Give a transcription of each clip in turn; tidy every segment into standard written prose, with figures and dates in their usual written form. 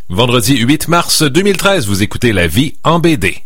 Vendredi 8 mars 2013, vous écoutez La Vie en BD.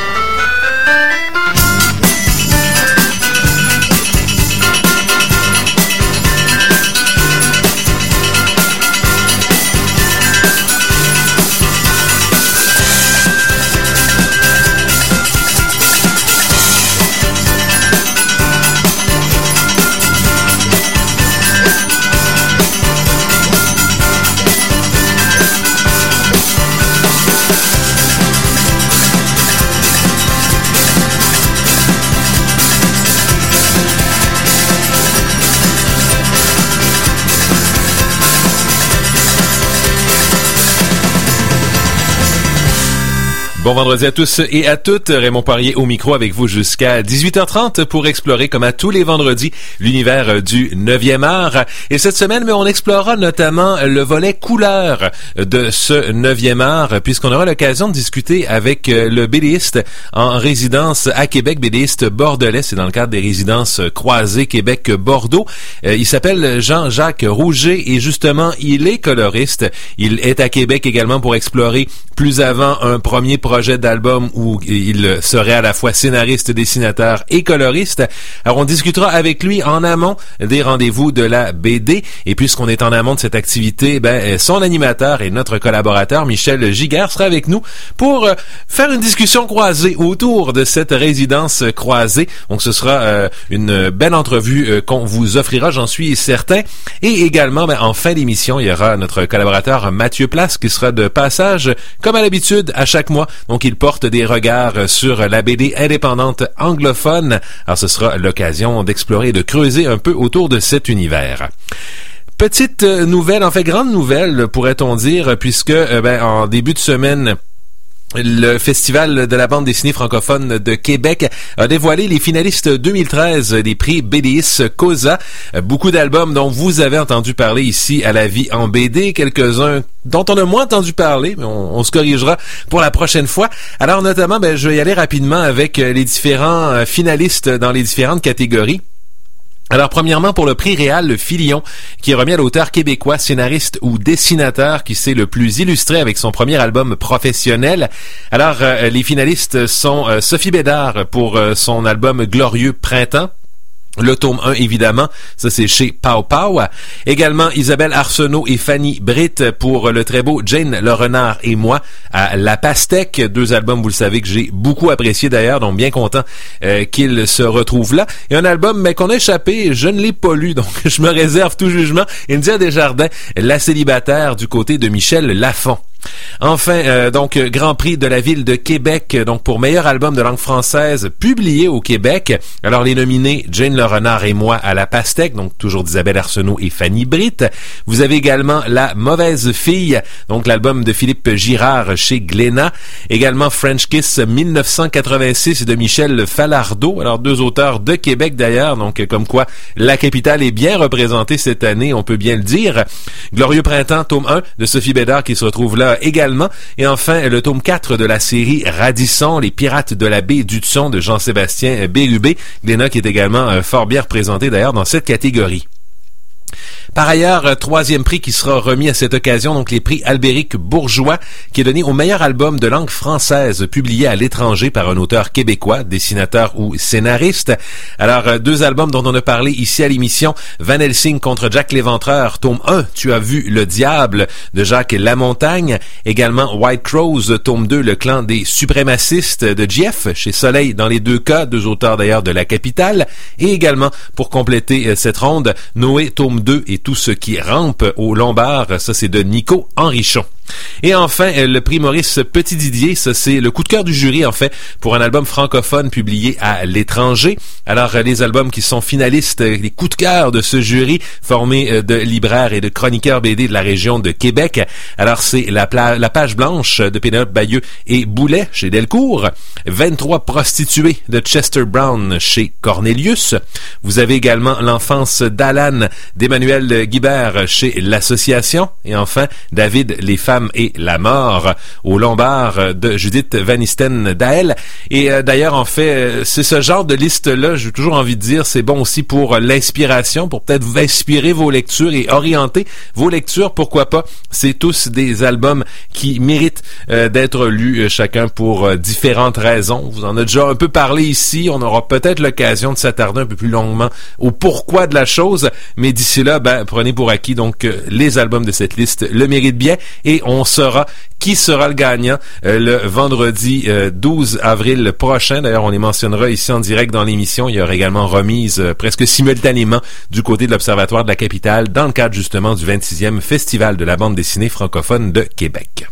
Bon vendredi à tous et à toutes. Raymond Poirier au micro avec vous jusqu'à 18h30 pour explorer, comme à tous les vendredis, l'univers du 9e art. Et cette semaine, on explorera notamment le volet couleur de ce 9e art, puisqu'on aura l'occasion de discuter avec le BDiste en résidence à Québec, BDiste bordelais. C'est dans le cadre des résidences croisées Québec-Bordeaux. Il s'appelle Jean-Jacques Rouget et justement, il est coloriste. Il est à Québec également pour explorer plus avant un premier projet d'album où il serait à la fois scénariste, dessinateur et coloriste. Alors, on discutera avec lui en amont des rendez-vous de la BD. Et puisqu'on est en amont de cette activité, son animateur et notre collaborateur, Michel Giguère, sera avec nous pour faire une discussion croisée autour de cette résidence croisée. Donc, ce sera une belle entrevue qu'on vous offrira, j'en suis certain. Et également, en fin d'émission, il y aura notre collaborateur Mathieu Place qui sera de passage, comme à l'habitude, à chaque mois. Donc, il porte des regards sur la BD indépendante anglophone. Alors, ce sera l'occasion d'explorer et de creuser un peu autour de cet univers. Petite nouvelle, en fait, grande nouvelle, pourrait-on dire, puisque, en début de semaine, le Festival de la bande dessinée francophone de Québec a dévoilé les finalistes 2013 des prix BDIS COSA. Beaucoup d'albums dont vous avez entendu parler ici à La Vie en BD, quelques-uns dont on a moins entendu parler, mais on se corrigera pour la prochaine fois. Alors notamment, je vais y aller rapidement avec les différents finalistes dans les différentes catégories. Alors, premièrement, pour le prix Réal, le Filion, qui est remis à l'auteur québécois, scénariste ou dessinateur qui s'est le plus illustré avec son premier album professionnel. Alors, les finalistes sont Sophie Bédard pour son album Glorieux Printemps. Le tome 1, évidemment, ça c'est chez Pow Pow. Également, Isabelle Arsenault et Fanny Britt pour le très beau Jane le Renard et moi à La Pastèque. Deux albums, vous le savez, que j'ai beaucoup apprécié d'ailleurs, donc bien content qu'ils se retrouvent là. Et un album qu'on a échappé, je ne l'ai pas lu, donc je me réserve tout jugement. India Desjardins, La Célibataire du côté de Michel Lafont. Enfin, donc, Grand Prix de la Ville de Québec, donc pour meilleur album de langue française publié au Québec. Alors, les nominés, Jane le Renard et moi à La Pastèque, donc toujours d'Isabelle Arsenault et Fanny Britt. Vous avez également La Mauvaise Fille, donc l'album de Philippe Girard chez Glénat. Également French Kiss 1986 de Michel Falardeau. Alors, deux auteurs de Québec d'ailleurs, donc comme quoi la capitale est bien représentée cette année, on peut bien le dire. Glorieux Printemps, tome 1 de Sophie Bédard qui se retrouve là également. Et enfin, le tome 4 de la série Radisson, Les Pirates de la baie d'Hudson de Jean-Sébastien Bérubé. Glénat qui est également fort bien représenté d'ailleurs dans cette catégorie. Par ailleurs, troisième prix qui sera remis à cette occasion, donc les prix Albéric Bourgeois, qui est donné au meilleur album de langue française publié à l'étranger par un auteur québécois, dessinateur ou scénariste. Alors, deux albums dont on a parlé ici à l'émission, Van Helsing contre Jack l'Éventreur, tome 1, Tu as vu le diable, de Jacques Lamontagne. Également White Crows, tome 2, Le clan des suprémacistes, de Jeff, chez Soleil dans les deux cas, deux auteurs d'ailleurs de la capitale. Et également, pour compléter cette ronde, Noé, tome 2 et Tout ce qui rampe au Lombard, ça c'est de Nico Henrichon. Et enfin, le prix Maurice Petit-Didier, ça c'est le coup de cœur du jury en fait, pour un album francophone publié à l'étranger. Alors les albums qui sont finalistes, les coups de cœur de ce jury, formé de libraires et de chroniqueurs BD de la région de Québec. Alors c'est La Page Blanche de Pénélope Bayeux et Boulet chez Delcourt, 23 prostituées de Chester Brown chez Cornelius. Vous avez également L'enfance d'Alan d'Emmanuel Guibert chez l'Association. Et enfin, David, les femmes femme et la mort au Lombard de Judith Van Isten-Dael. Et d'ailleurs, en fait, c'est ce genre de liste-là, j'ai toujours envie de dire, c'est bon aussi pour l'inspiration, pour peut-être vous inspirer vos lectures et orienter vos lectures, pourquoi pas. C'est tous des albums qui méritent d'être lus, chacun pour différentes raisons. Vous en avez déjà un peu parlé ici, on aura peut-être l'occasion de s'attarder un peu plus longuement au pourquoi de la chose, mais d'ici là, prenez pour acquis donc les albums de cette liste le méritent bien, et on saura qui sera le gagnant le vendredi 12 avril prochain. D'ailleurs, on les mentionnera ici en direct dans l'émission. Il y aura également remise presque simultanément du côté de l'Observatoire de la Capitale dans le cadre justement du 26e Festival de la bande dessinée francophone de Québec.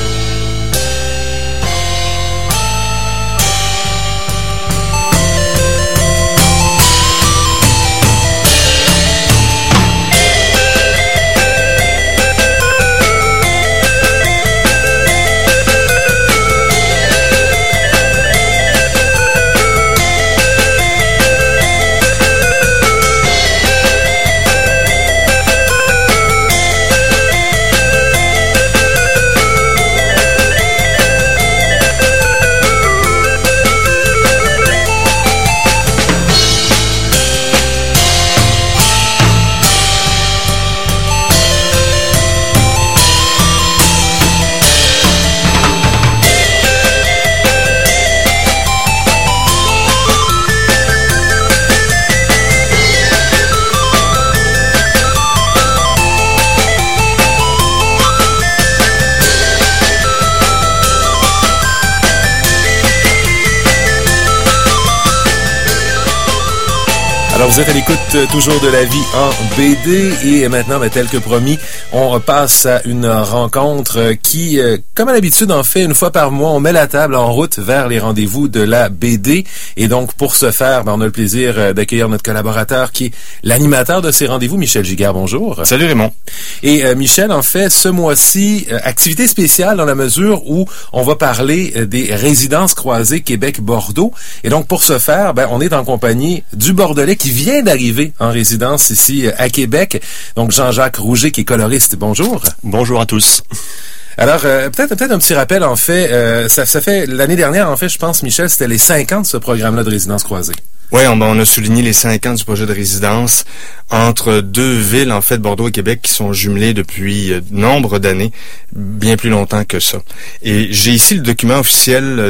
Alors, vous êtes à l'écoute toujours de La Vie en BD et maintenant, tel que promis, on passe à une rencontre qui, comme à l'habitude, en fait, une fois par mois, on met la table en route vers les rendez-vous de la BD. Et donc, pour ce faire, on a le plaisir d'accueillir notre collaborateur qui est l'animateur de ces rendez-vous, Michel Giguère. Bonjour. Salut Raymond. Et Michel, en fait, ce mois-ci, activité spéciale dans la mesure où on va parler des résidences croisées Québec-Bordeaux. Et donc, pour ce faire, on est en compagnie du Bordelais qui vient d'arriver en résidence ici à Québec. Donc, Jean-Jacques Rouget, qui est coloriste. Bonjour. Bonjour à tous. Alors, peut-être un petit rappel, en fait, ça fait, l'année dernière, en fait, je pense, Michel, c'était les 5 ans de ce programme-là de résidence croisée. Oui, on a souligné les 5 ans du projet de résidence entre deux villes, en fait, Bordeaux et Québec, qui sont jumelées depuis nombre d'années, bien plus longtemps que ça. Et j'ai ici le document officiel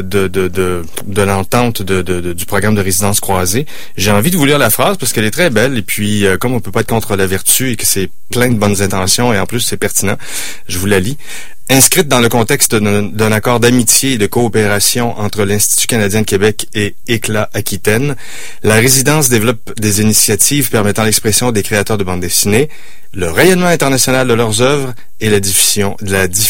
de l'entente du programme de résidence croisée. J'ai envie de vous lire la phrase parce qu'elle est très belle et puis, comme on peut pas être contre la vertu et que c'est plein de bonnes intentions et en plus c'est pertinent, je vous la lis. Inscrite dans le contexte d'un accord d'amitié et de coopération entre l'Institut canadien de Québec et Éclat Aquitaine, la résidence développe des initiatives permettant l'expression des créateurs de bande dessinée, le rayonnement international de leurs œuvres et la diffusion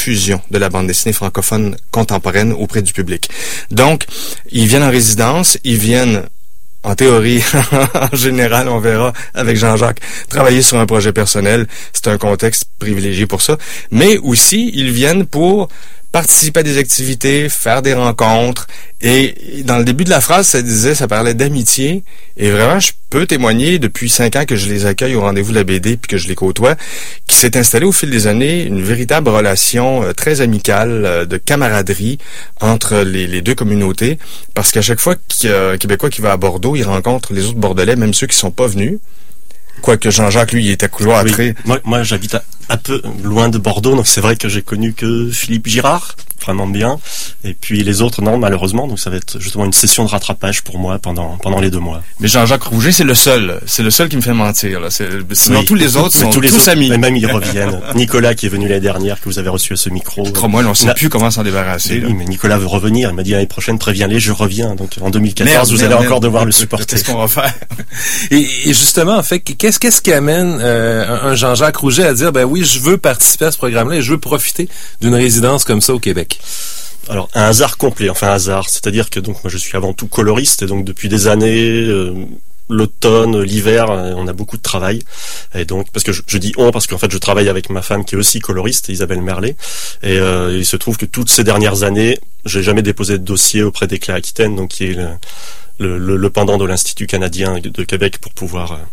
de la bande dessinée francophone contemporaine auprès du public. Donc, ils viennent en résidence, ils viennent en théorie, en général, on verra avec Jean-Jacques, travailler sur un projet personnel. C'est un contexte privilégié pour ça. Mais aussi, ils viennent pour participer à des activités, faire des rencontres. Et dans le début de la phrase, ça parlait d'amitié. Et vraiment, je peux témoigner depuis 5 ans que je les accueille au rendez-vous de la BD puis que je les côtoie, qui s'est installée au fil des années une véritable relation très amicale, de camaraderie entre les deux communautés. Parce qu'à chaque fois qu'un Québécois qui va à Bordeaux, il rencontre les autres Bordelais, même ceux qui sont pas venus. Quoique Jean-Jacques, lui, il était cloîtré. Oui. Moi, j'habite un peu loin de Bordeaux, donc c'est vrai que j'ai connu que Philippe Girard, vraiment bien. Et puis les autres, non, malheureusement. Donc ça va être justement une session de rattrapage pour moi pendant les 2 mois. Mais Jean-Jacques Rouget, c'est le seul qui me fait mentir, là. Sinon, tous les autres sont tous amis. Et même ils reviennent. Nicolas, qui est venu l'année dernière, que vous avez reçu à ce micro. Crois-moi, on ne sait plus comment s'en débarrasser. Oui, mais Nicolas veut revenir. Il m'a dit l'année prochaine, préviens-les, je reviens. Donc en 2014, vous allez encore devoir le supporter. Qu'est-ce qu'on va faire? Et justement, en fait, qu'est-ce qui amène un Jean-Jacques Rouget à dire, oui, je veux participer à ce programme-là et je veux profiter d'une résidence comme ça au Québec? Alors, un hasard complet, enfin hasard, c'est-à-dire que donc moi je suis avant tout coloriste et donc depuis des années, l'automne, l'hiver, on a beaucoup de travail. Et donc, parce que je dis on, parce qu'en fait je travaille avec ma femme qui est aussi coloriste, Isabelle Merlet, et il se trouve que toutes ces dernières années, j'ai jamais déposé de dossier auprès d'Éclat Aquitaine, donc qui est le pendant de l'Institut canadien de Québec pour pouvoir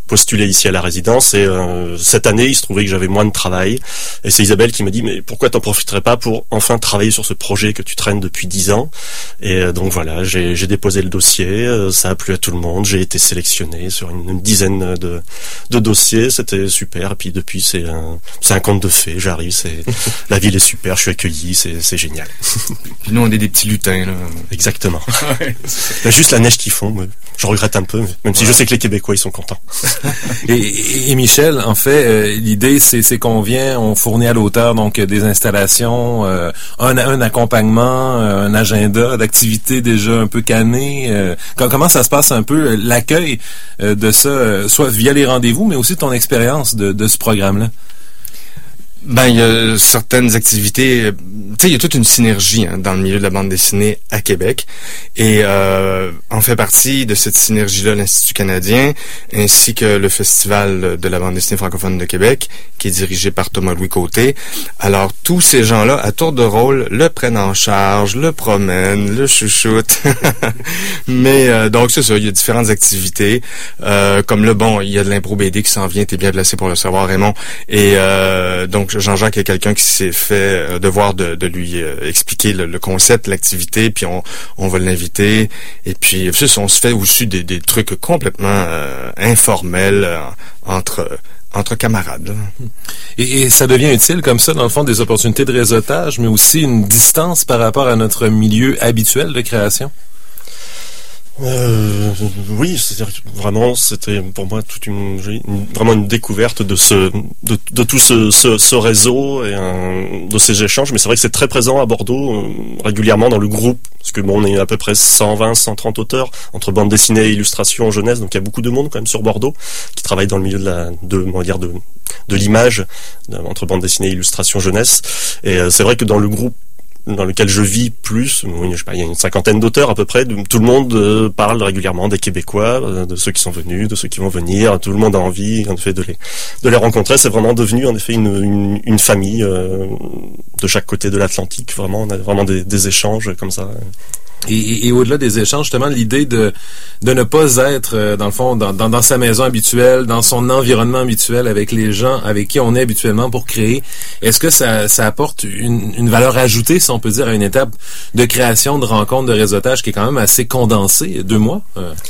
postulé ici à la résidence et cette année il se trouvait que j'avais moins de travail et c'est Isabelle qui m'a dit mais pourquoi t'en profiterais pas pour enfin travailler sur ce projet que tu traînes depuis 10 ans et donc voilà j'ai déposé le dossier, ça a plu à tout le monde, j'ai été sélectionné sur une dizaine de dossiers, c'était super et puis depuis c'est un conte de fées, j'arrive, la ville est super, je suis accueilli, c'est génial. Puis nous on est des petits lutins là. Exactement. Il y a juste la neige qui fond, je regrette un peu, même si je sais que les Québécois ils sont contents. Et Michel, en fait, l'idée c'est on fournit à l'auteur donc des installations, un accompagnement, un agenda d'activités déjà un peu cannées. Comment ça se passe un peu l'accueil de ça, soit via les rendez-vous, mais aussi ton expérience de ce programme-là? Ben, il y a certaines activités, tu sais, il y a toute une synergie dans le milieu de la bande dessinée à Québec. Et en fait partie de cette synergie-là l'Institut canadien, ainsi que le Festival de la bande dessinée francophone de Québec, qui est dirigé par Thomas-Louis Côté. Alors, tous ces gens-là, à tour de rôle, le prennent en charge, le promènent, le chouchoutent. Mais donc, c'est ça, il y a différentes activités. Comme là, bon, il y a de l'impro BD qui s'en vient, t'es bien placé pour le savoir, Raymond. Et donc, Jean-Jacques est quelqu'un qui s'est fait devoir de lui expliquer le concept, l'activité, puis on va l'inviter. Et puis, on se fait aussi des trucs complètement informels entre camarades. Et ça devient utile comme ça, dans le fond, des opportunités de réseautage, mais aussi une distance par rapport à notre milieu habituel de création? Oui, c'est-à-dire que vraiment c'était pour moi vraiment une découverte de tout ce réseau et de ces échanges, mais c'est vrai que c'est très présent à Bordeaux régulièrement dans le groupe, parce que bon, on est à peu près 120-130 auteurs entre bande dessinée et illustration jeunesse, donc il y a beaucoup de monde quand même sur Bordeaux qui travaille dans le milieu de l'image entre bande dessinée et illustration jeunesse, et c'est vrai que dans le groupe dans lequel je vis plus, je sais pas, il y a une 50aine d'auteurs à peu près, tout le monde parle régulièrement des Québécois, de ceux qui sont venus, de ceux qui vont venir, tout le monde a envie en effet de les rencontrer, c'est vraiment devenu en effet une famille de chaque côté de l'Atlantique, vraiment on a vraiment des échanges comme ça. Et au-delà des échanges, justement, l'idée de ne pas être, dans le fond, dans sa maison habituelle, dans son environnement habituel, avec les gens avec qui on est habituellement pour créer, est-ce que ça apporte une valeur ajoutée, si on peut dire, à une étape de création, de rencontre, de réseautage qui est quand même assez condensée, 2 mois?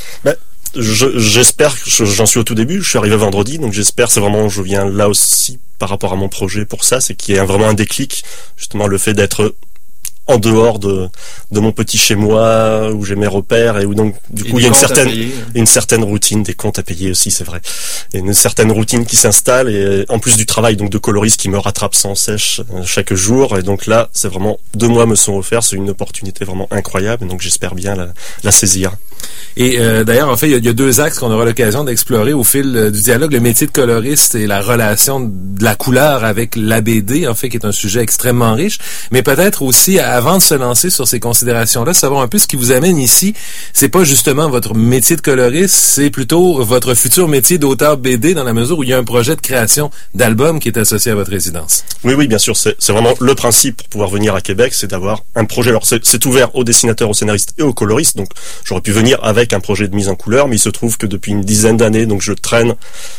J'espère, j'en suis au tout début, je suis arrivé vendredi, donc j'espère, c'est vraiment, je viens là aussi par rapport à mon projet pour ça, c'est qu'il y ait vraiment un déclic, justement le fait d'être en dehors de mon petit chez moi où j'ai mes repères et où donc du coup il y a une certaine routine, des comptes à payer aussi, c'est vrai, et une certaine routine qui s'installe, et en plus du travail donc de coloriste qui me rattrape sans sèche chaque jour, et donc là c'est vraiment 2 mois me sont offerts, c'est une opportunité vraiment incroyable, et donc j'espère bien la saisir. Et d'ailleurs, en fait, il y a 2 axes qu'on aura l'occasion d'explorer au fil du dialogue, le métier de coloriste et la relation de la couleur avec la BD, en fait, qui est un sujet extrêmement riche, mais peut-être aussi, avant de se lancer sur ces considérations-là, savoir un peu ce qui vous amène ici. C'est pas justement votre métier de coloriste, c'est plutôt votre futur métier d'auteur BD, dans la mesure où il y a un projet de création d'album qui est associé à votre résidence. Oui, bien sûr, c'est vraiment le principe pour pouvoir venir à Québec, c'est d'avoir un projet. Alors c'est ouvert aux dessinateurs, aux scénaristes et aux coloristes, donc j'aurais pu venir avec un projet de mise en couleur, mais il se trouve que depuis une dizaine d'années, donc je traîne,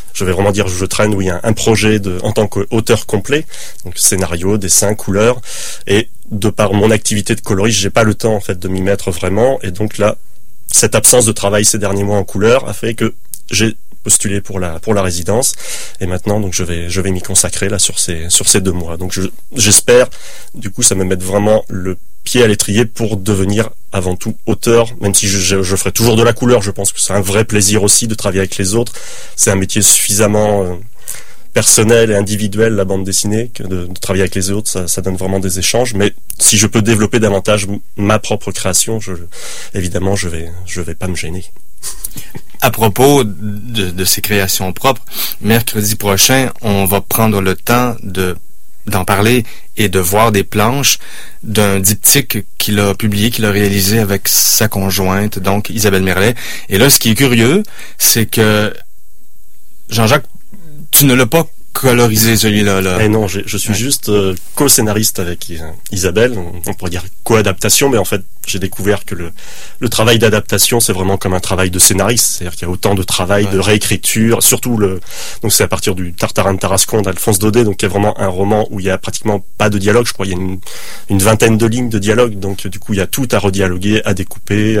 oui, un projet en tant qu'auteur complet, donc scénario, dessin, couleur, et de par mon activité de coloriste, j'ai pas le temps en fait de m'y mettre vraiment, et donc là, cette absence de travail ces derniers mois en couleur a fait que j'ai postulé pour la résidence, et maintenant donc je vais m'y consacrer là sur ces 2 mois. Donc j'espère, du coup, ça me met vraiment le pied à l'étrier pour devenir avant tout auteur, même si je ferai toujours de la couleur. Je pense que c'est un vrai plaisir aussi de travailler avec les autres. C'est un métier suffisamment personnel et individuel, la bande dessinée, que de travailler avec les autres, ça donne vraiment des échanges. Mais si je peux développer davantage ma propre création, évidemment, je vais pas me gêner. À propos de ces créations propres, mercredi prochain, on va prendre le temps d'en parler et de voir des planches d'un diptyque qu'il a publié, qu'il a réalisé avec sa conjointe, donc Isabelle Merlet. Et là, ce qui est curieux, c'est que Jean-Jacques, tu ne l'as pas colorisé celui-là. Et non, je suis juste co-scénariste avec Isabelle. On pourrait dire co-adaptation, mais en fait, j'ai découvert que le travail d'adaptation, c'est vraiment comme un travail de scénariste. C'est-à-dire qu'il y a autant de travail, de réécriture, surtout donc c'est à partir du Tartarin de Tarascon d'Alphonse Daudet, donc il y a vraiment un roman où il y a pratiquement pas de dialogue. Je crois qu'il y a une vingtaine de lignes de dialogue, donc du coup il y a tout à redialoguer, à découper,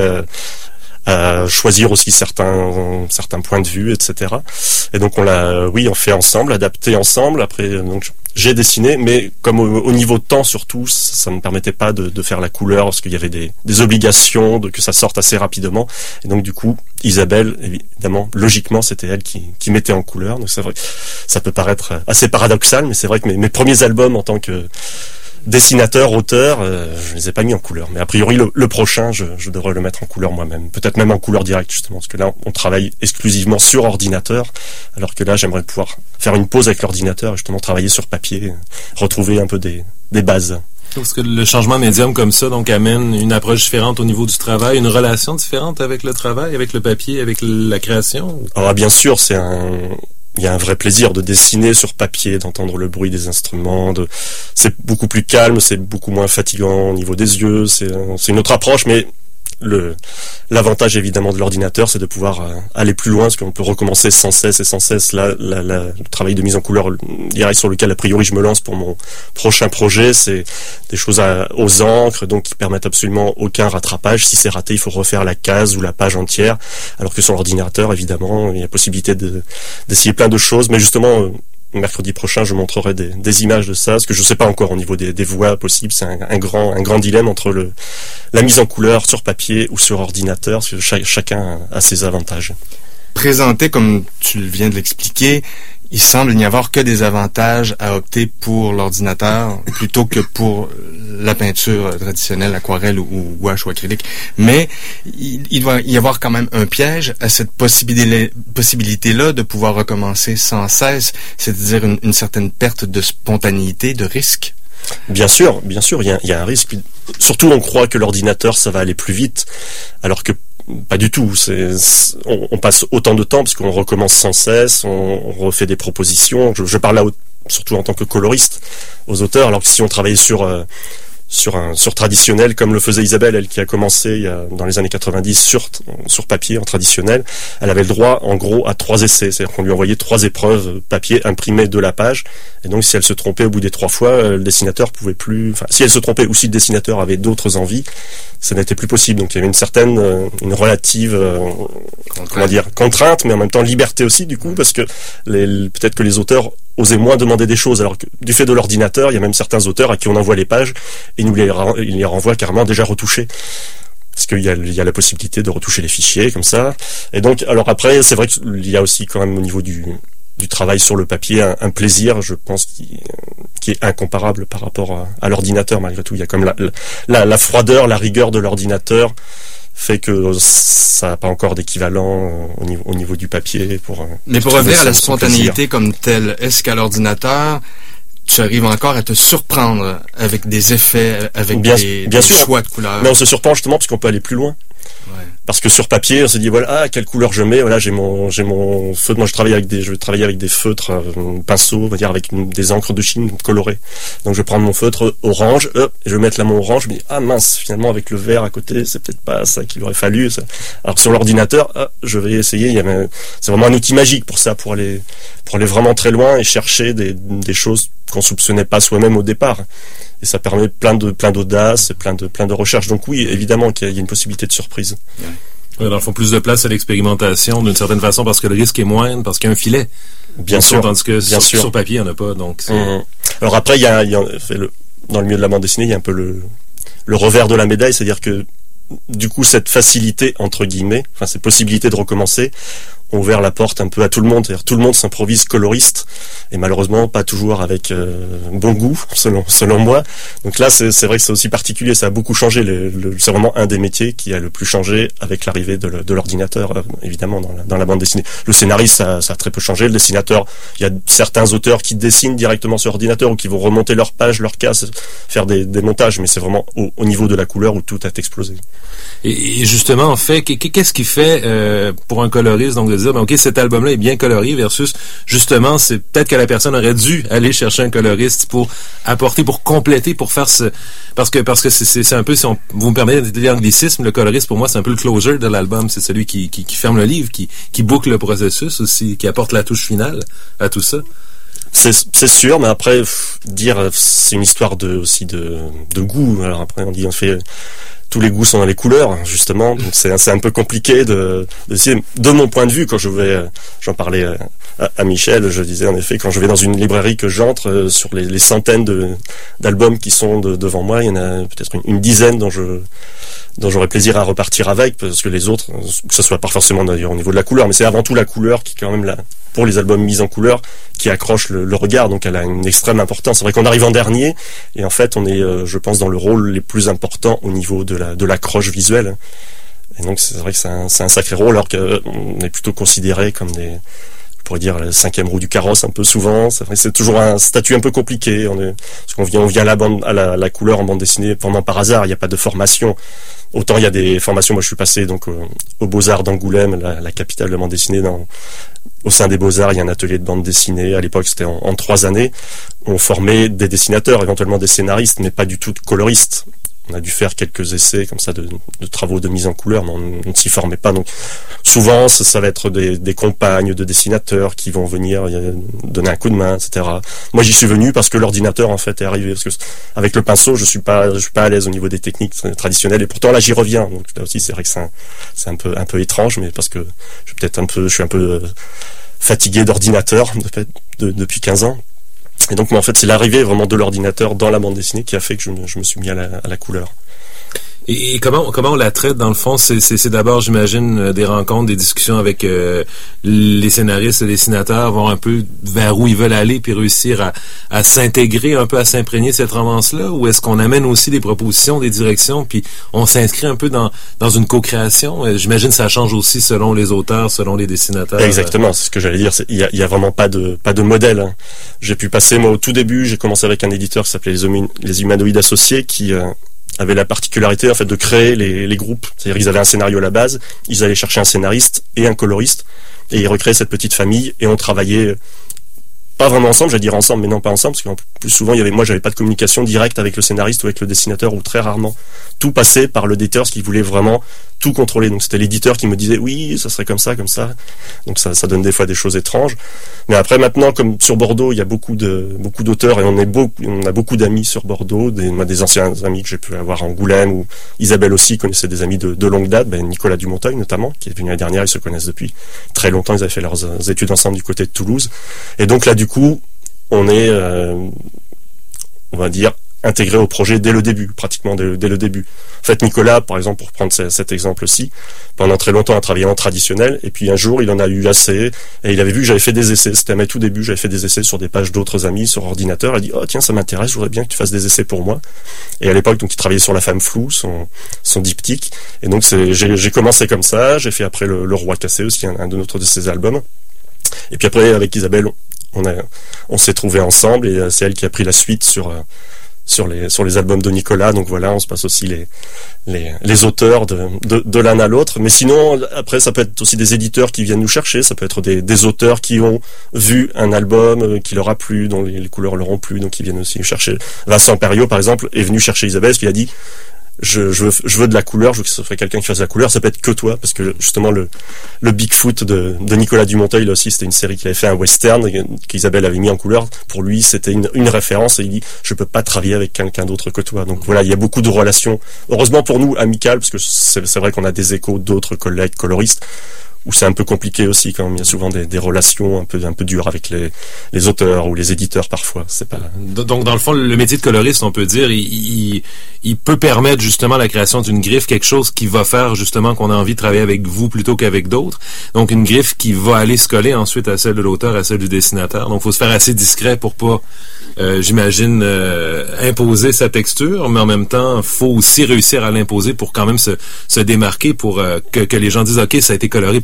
à choisir aussi certains points de vue, etc. Et donc on fait ensemble, adapté ensemble. Après, donc j'ai dessiné, mais comme au niveau de temps surtout, ça ne me permettait pas de faire la couleur parce qu'il y avait des obligations que ça sorte assez rapidement. Et donc du coup, Isabelle, évidemment, logiquement, c'était elle qui mettait en couleur. Donc c'est vrai, ça peut paraître assez paradoxal, mais c'est vrai que mes premiers albums en tant que dessinateur, auteur, je les ai pas mis en couleur. Mais a priori, le prochain, je devrais le mettre en couleur moi-même. Peut-être même en couleur directe, justement. Parce que là, on travaille exclusivement sur ordinateur. Alors que là, j'aimerais pouvoir faire une pause avec l'ordinateur et justement travailler sur papier, retrouver un peu des bases. Parce que le changement de médium comme ça, donc, amène une approche différente au niveau du travail, une relation différente avec le travail, avec le papier, avec la création? Ah, bien sûr, il y a un vrai plaisir de dessiner sur papier, d'entendre le bruit des instruments, c'est beaucoup plus calme, c'est beaucoup moins fatigant au niveau des yeux, c'est une autre approche, mais l'avantage évidemment de l'ordinateur, c'est de pouvoir aller plus loin, parce qu'on peut recommencer sans cesse et sans cesse. Là, le travail de mise en couleur, sur lequel a priori je me lance pour mon prochain projet, c'est des choses aux encres, donc qui permettent absolument aucun rattrapage. Si c'est raté, il faut refaire la case ou la page entière, alors que sur l'ordinateur, évidemment, il y a possibilité d'essayer plein de choses, mais justement, mercredi prochain, je montrerai des images de ça, parce que je ne sais pas encore au niveau des voies possibles. C'est un grand dilemme entre la mise en couleur sur papier ou sur ordinateur, parce que chacun a ses avantages. Présenté comme tu viens de l'expliquer, il semble n'y avoir que des avantages à opter pour l'ordinateur plutôt que pour la peinture traditionnelle, aquarelle ou gouache ou acrylique. Mais il doit y avoir quand même un piège à cette possibilité-là de pouvoir recommencer sans cesse, c'est-à-dire une certaine perte de spontanéité, de risque. Bien sûr, il y a un risque. Surtout, on croit que l'ordinateur, ça va aller plus vite, alors que pas du tout. On passe autant de temps parce qu'on recommence sans cesse, on refait des propositions. Je parle là surtout en tant que coloriste aux auteurs, alors que si on travaillait sur traditionnel, comme le faisait Isabelle, elle qui a commencé dans les années 90 sur papier, en traditionnel, elle avait le droit, en gros, à 3 essais. C'est-à-dire qu'on lui envoyait 3 épreuves papier imprimées de la page. Et donc, si elle se trompait au bout des 3 fois, le dessinateur pouvait plus... Enfin, si elle se trompait ou si le dessinateur avait d'autres envies, ça n'était plus possible. Donc, il y avait une relative, contrainte, mais en même temps liberté aussi, du coup, parce que peut-être que les auteurs osaient moins demander des choses, alors que du fait de l'ordinateur, il y a même certains auteurs à qui on envoie les pages et nous il les renvoie carrément déjà retouchés. Parce qu'il y a la possibilité de retoucher les fichiers comme ça. Et donc, alors après, c'est vrai qu'il y a aussi quand même au niveau du travail sur le papier un plaisir, je pense, qui est incomparable par rapport à l'ordinateur malgré tout. Il y a comme la froideur, la rigueur de l'ordinateur fait que ça n'a pas encore d'équivalent au niveau du papier. Mais pour revenir à la spontanéité comme telle, est-ce qu'à l'ordinateur, tu arrives encore à te surprendre avec des effets, avec des choix de couleurs? Mais on se surprend justement parce qu'on peut aller plus loin. Ouais. Parce que sur papier, on se dit voilà, quelle couleur je mets. Voilà, j'ai mon feutre. Moi, je vais travailler avec des feutres pinceaux, on va dire avec des encres de Chine colorées. Donc, je vais prendre mon feutre orange, je vais mettre là mon orange. Je me dis mince, finalement avec le vert à côté, c'est peut-être pas ça qu'il aurait fallu. Ça. Alors sur l'ordinateur, je vais essayer. C'est vraiment un outil magique pour ça, pour aller vraiment très loin et chercher des choses qu'on soupçonnait pas soi-même au départ. Et ça permet plein d'audace et plein de recherches. Donc oui, évidemment qu'il y a une possibilité de surprise. Ouais, dans le fond, plus de place à l'expérimentation d'une certaine façon parce que le risque est moindre, parce qu'il y a un filet. Bien sûr. Tandis que sur papier, il n'y en a pas. Donc Alors après, dans le milieu de la bande dessinée, il y a un peu le revers de la médaille, c'est-à-dire que du coup, cette facilité, entre guillemets, enfin cette possibilité de recommencer, ont ouvert la porte un peu à tout le monde. C'est-à-dire tout le monde s'improvise coloriste et malheureusement pas toujours avec bon goût selon moi. Donc là c'est vrai que c'est aussi particulier, ça a beaucoup changé. C'est vraiment un des métiers qui a le plus changé avec l'arrivée de l'ordinateur, évidemment dans la bande dessinée. Le scénariste ça a très peu changé. Le dessinateur, il y a certains auteurs qui dessinent directement sur ordinateur ou qui vont remonter leurs pages, leurs cases, faire des montages, mais c'est vraiment au niveau de la couleur où tout a explosé. Et justement, en fait, qu'est-ce qui fait pour un coloriste donc de dire, ben, OK, cet album-là est bien colorié versus, justement, c'est peut-être que la personne aurait dû aller chercher un coloriste pour apporter, pour compléter, pour faire parce que c'est un peu, si vous me permettez de dire l'anglicisme, le coloriste, pour moi, c'est un peu le closer de l'album. C'est celui qui ferme le livre, qui boucle le processus aussi, qui apporte la touche finale à tout ça. C'est sûr, mais après, dire, c'est une histoire aussi de goût. Alors après, on fait, tous les goûts sont dans les couleurs, justement. Donc c'est un peu compliqué de mon point de vue, quand j'en parlais à Michel, je disais en effet, quand je vais dans une librairie, que j'entre sur les centaines d'albums qui sont devant moi, il y en a peut-être une dizaine dont j'aurais plaisir à repartir avec, parce que les autres, que ce soit pas forcément d'ailleurs au niveau de la couleur, mais c'est avant tout la couleur qui, quand même, là, pour les albums mis en couleur, qui accroche le regard, donc elle a une extrême importance. C'est vrai qu'on arrive en dernier, et en fait on est, je pense, dans le rôle les plus importants au niveau de l'accroche visuelle. Et donc c'est vrai que c'est un sacré rôle, alors qu'on est plutôt considéré comme je pourrais dire, la 5e roue du carrosse un peu souvent. C'est vrai que c'est toujours un statut un peu compliqué. Parce qu'on vient à la couleur en bande dessinée vraiment par hasard. Il n'y a pas de formation. Autant il y a des formations. Moi, je suis passé donc aux Beaux-Arts d'Angoulême, la capitale de bande dessinée. Au sein des Beaux-Arts, il y a un atelier de bande dessinée. À l'époque, c'était en 3 années. On formait des dessinateurs, éventuellement des scénaristes, mais pas du tout de coloristes. On a dû faire quelques essais comme ça de travaux de mise en couleur, mais on ne s'y formait pas. Donc souvent, ça va être des compagnes de dessinateurs qui vont venir donner un coup de main, etc. Moi, j'y suis venu parce que l'ordinateur, en fait, est arrivé. Parce que avec le pinceau, je suis pas à l'aise au niveau des techniques traditionnelles. Et pourtant, là, j'y reviens. Donc là aussi, c'est vrai que c'est un peu étrange, mais parce que je suis un peu fatigué d'ordinateur depuis 15 ans. Et donc, en fait, c'est l'arrivée vraiment de l'ordinateur dans la bande dessinée qui a fait que je me suis mis à la couleur. Et comment on la traite, dans le fond? C'est d'abord, j'imagine, des rencontres, des discussions avec les scénaristes, les dessinateurs, voir un peu vers où ils veulent aller, puis réussir à s'intégrer un peu, à s'imprégner de cette romance-là? Ou est-ce qu'on amène aussi des propositions, des directions, puis on s'inscrit un peu dans une co-création? J'imagine que ça change aussi selon les auteurs, selon les dessinateurs. Exactement, c'est ce que j'allais dire. Il y a vraiment pas de modèle, hein. J'ai pu passer, moi, au tout début, j'ai commencé avec un éditeur qui s'appelait les Humanoïdes Associés, qui avait la particularité, en fait, de créer les groupes. C'est-à-dire qu'ils avaient un scénario à la base, ils allaient chercher un scénariste et un coloriste, et ils recréaient cette petite famille, et on travaillait pas vraiment ensemble, j'allais dire ensemble, mais non pas ensemble, parce que plus souvent, j'avais pas de communication directe avec le scénariste ou avec le dessinateur, ou très rarement. Tout passait par l'éditeur, ce qui voulait vraiment tout contrôler. Donc c'était l'éditeur qui me disait oui, ça serait comme ça. Donc ça donne des fois des choses étranges. Mais après, maintenant, comme sur Bordeaux, il y a beaucoup d'auteurs, et on a beaucoup d'amis sur Bordeaux, des anciens amis que j'ai pu avoir à Angoulême, ou Isabelle aussi connaissait des amis de longue date, Nicolas Dumonteil notamment, qui est venu la dernière. Ils se connaissent depuis très longtemps, ils avaient fait leurs études ensemble du côté de Toulouse. Et donc là, du coup, on est, on va dire, intégré au projet dès le début, pratiquement dès le début. En fait, Nicolas, par exemple, pour prendre cet exemple-ci, pendant très longtemps a travaillé en traditionnel, et puis un jour, il en a eu assez, et il avait vu que j'avais fait des essais. C'était à mes tout débuts, j'avais fait des essais sur des pages d'autres amis, sur ordinateur. Il a dit, oh tiens, ça m'intéresse, je voudrais bien que tu fasses des essais pour moi. Et à l'époque, donc, il travaillait sur La Femme Floue, son diptyque. Et donc, j'ai commencé comme ça, j'ai fait après le Roi Cassé aussi, un de ses albums. Et puis après, avec Isabelle, on s'est trouvés ensemble, et c'est elle qui a pris la suite sur les albums de Nicolas. Donc voilà, on se passe aussi les auteurs de l'un à l'autre. Mais sinon, après, ça peut être aussi des éditeurs qui viennent nous chercher, ça peut être des auteurs qui ont vu un album qui leur a plu, dont les couleurs leur ont plu, donc ils viennent aussi nous chercher. Vincent Perriot, par exemple, est venu chercher Isabelle, parce qu'il a dit je veux de la couleur, je veux que ce soit quelqu'un qui fasse de la couleur, ça peut être que toi, parce que justement le Bigfoot de Nicolas Dumonteil, là aussi, c'était une série qu'il avait fait, un western qu'Isabelle avait mis en couleur. Pour lui, c'était une référence, et il dit je peux pas travailler avec quelqu'un d'autre que toi. Donc voilà, il y a beaucoup de relations, heureusement pour nous, amicales, parce que c'est vrai qu'on a des échos d'autres collègues coloristes, où c'est un peu compliqué aussi, quand même. Il y a souvent des relations un peu dures avec les auteurs ou les éditeurs parfois. C'est pas. Donc, dans le fond, le métier de coloriste, on peut dire, il peut permettre justement la création d'une griffe, quelque chose qui va faire justement qu'on a envie de travailler avec vous plutôt qu'avec d'autres. Donc, une griffe qui va aller se coller ensuite à celle de l'auteur, à celle du dessinateur. Donc, il faut se faire assez discret pour pas, j'imagine, imposer sa texture, mais en même temps, faut aussi réussir à l'imposer pour quand même se démarquer, pour que les gens disent, OK, ça a été coloré par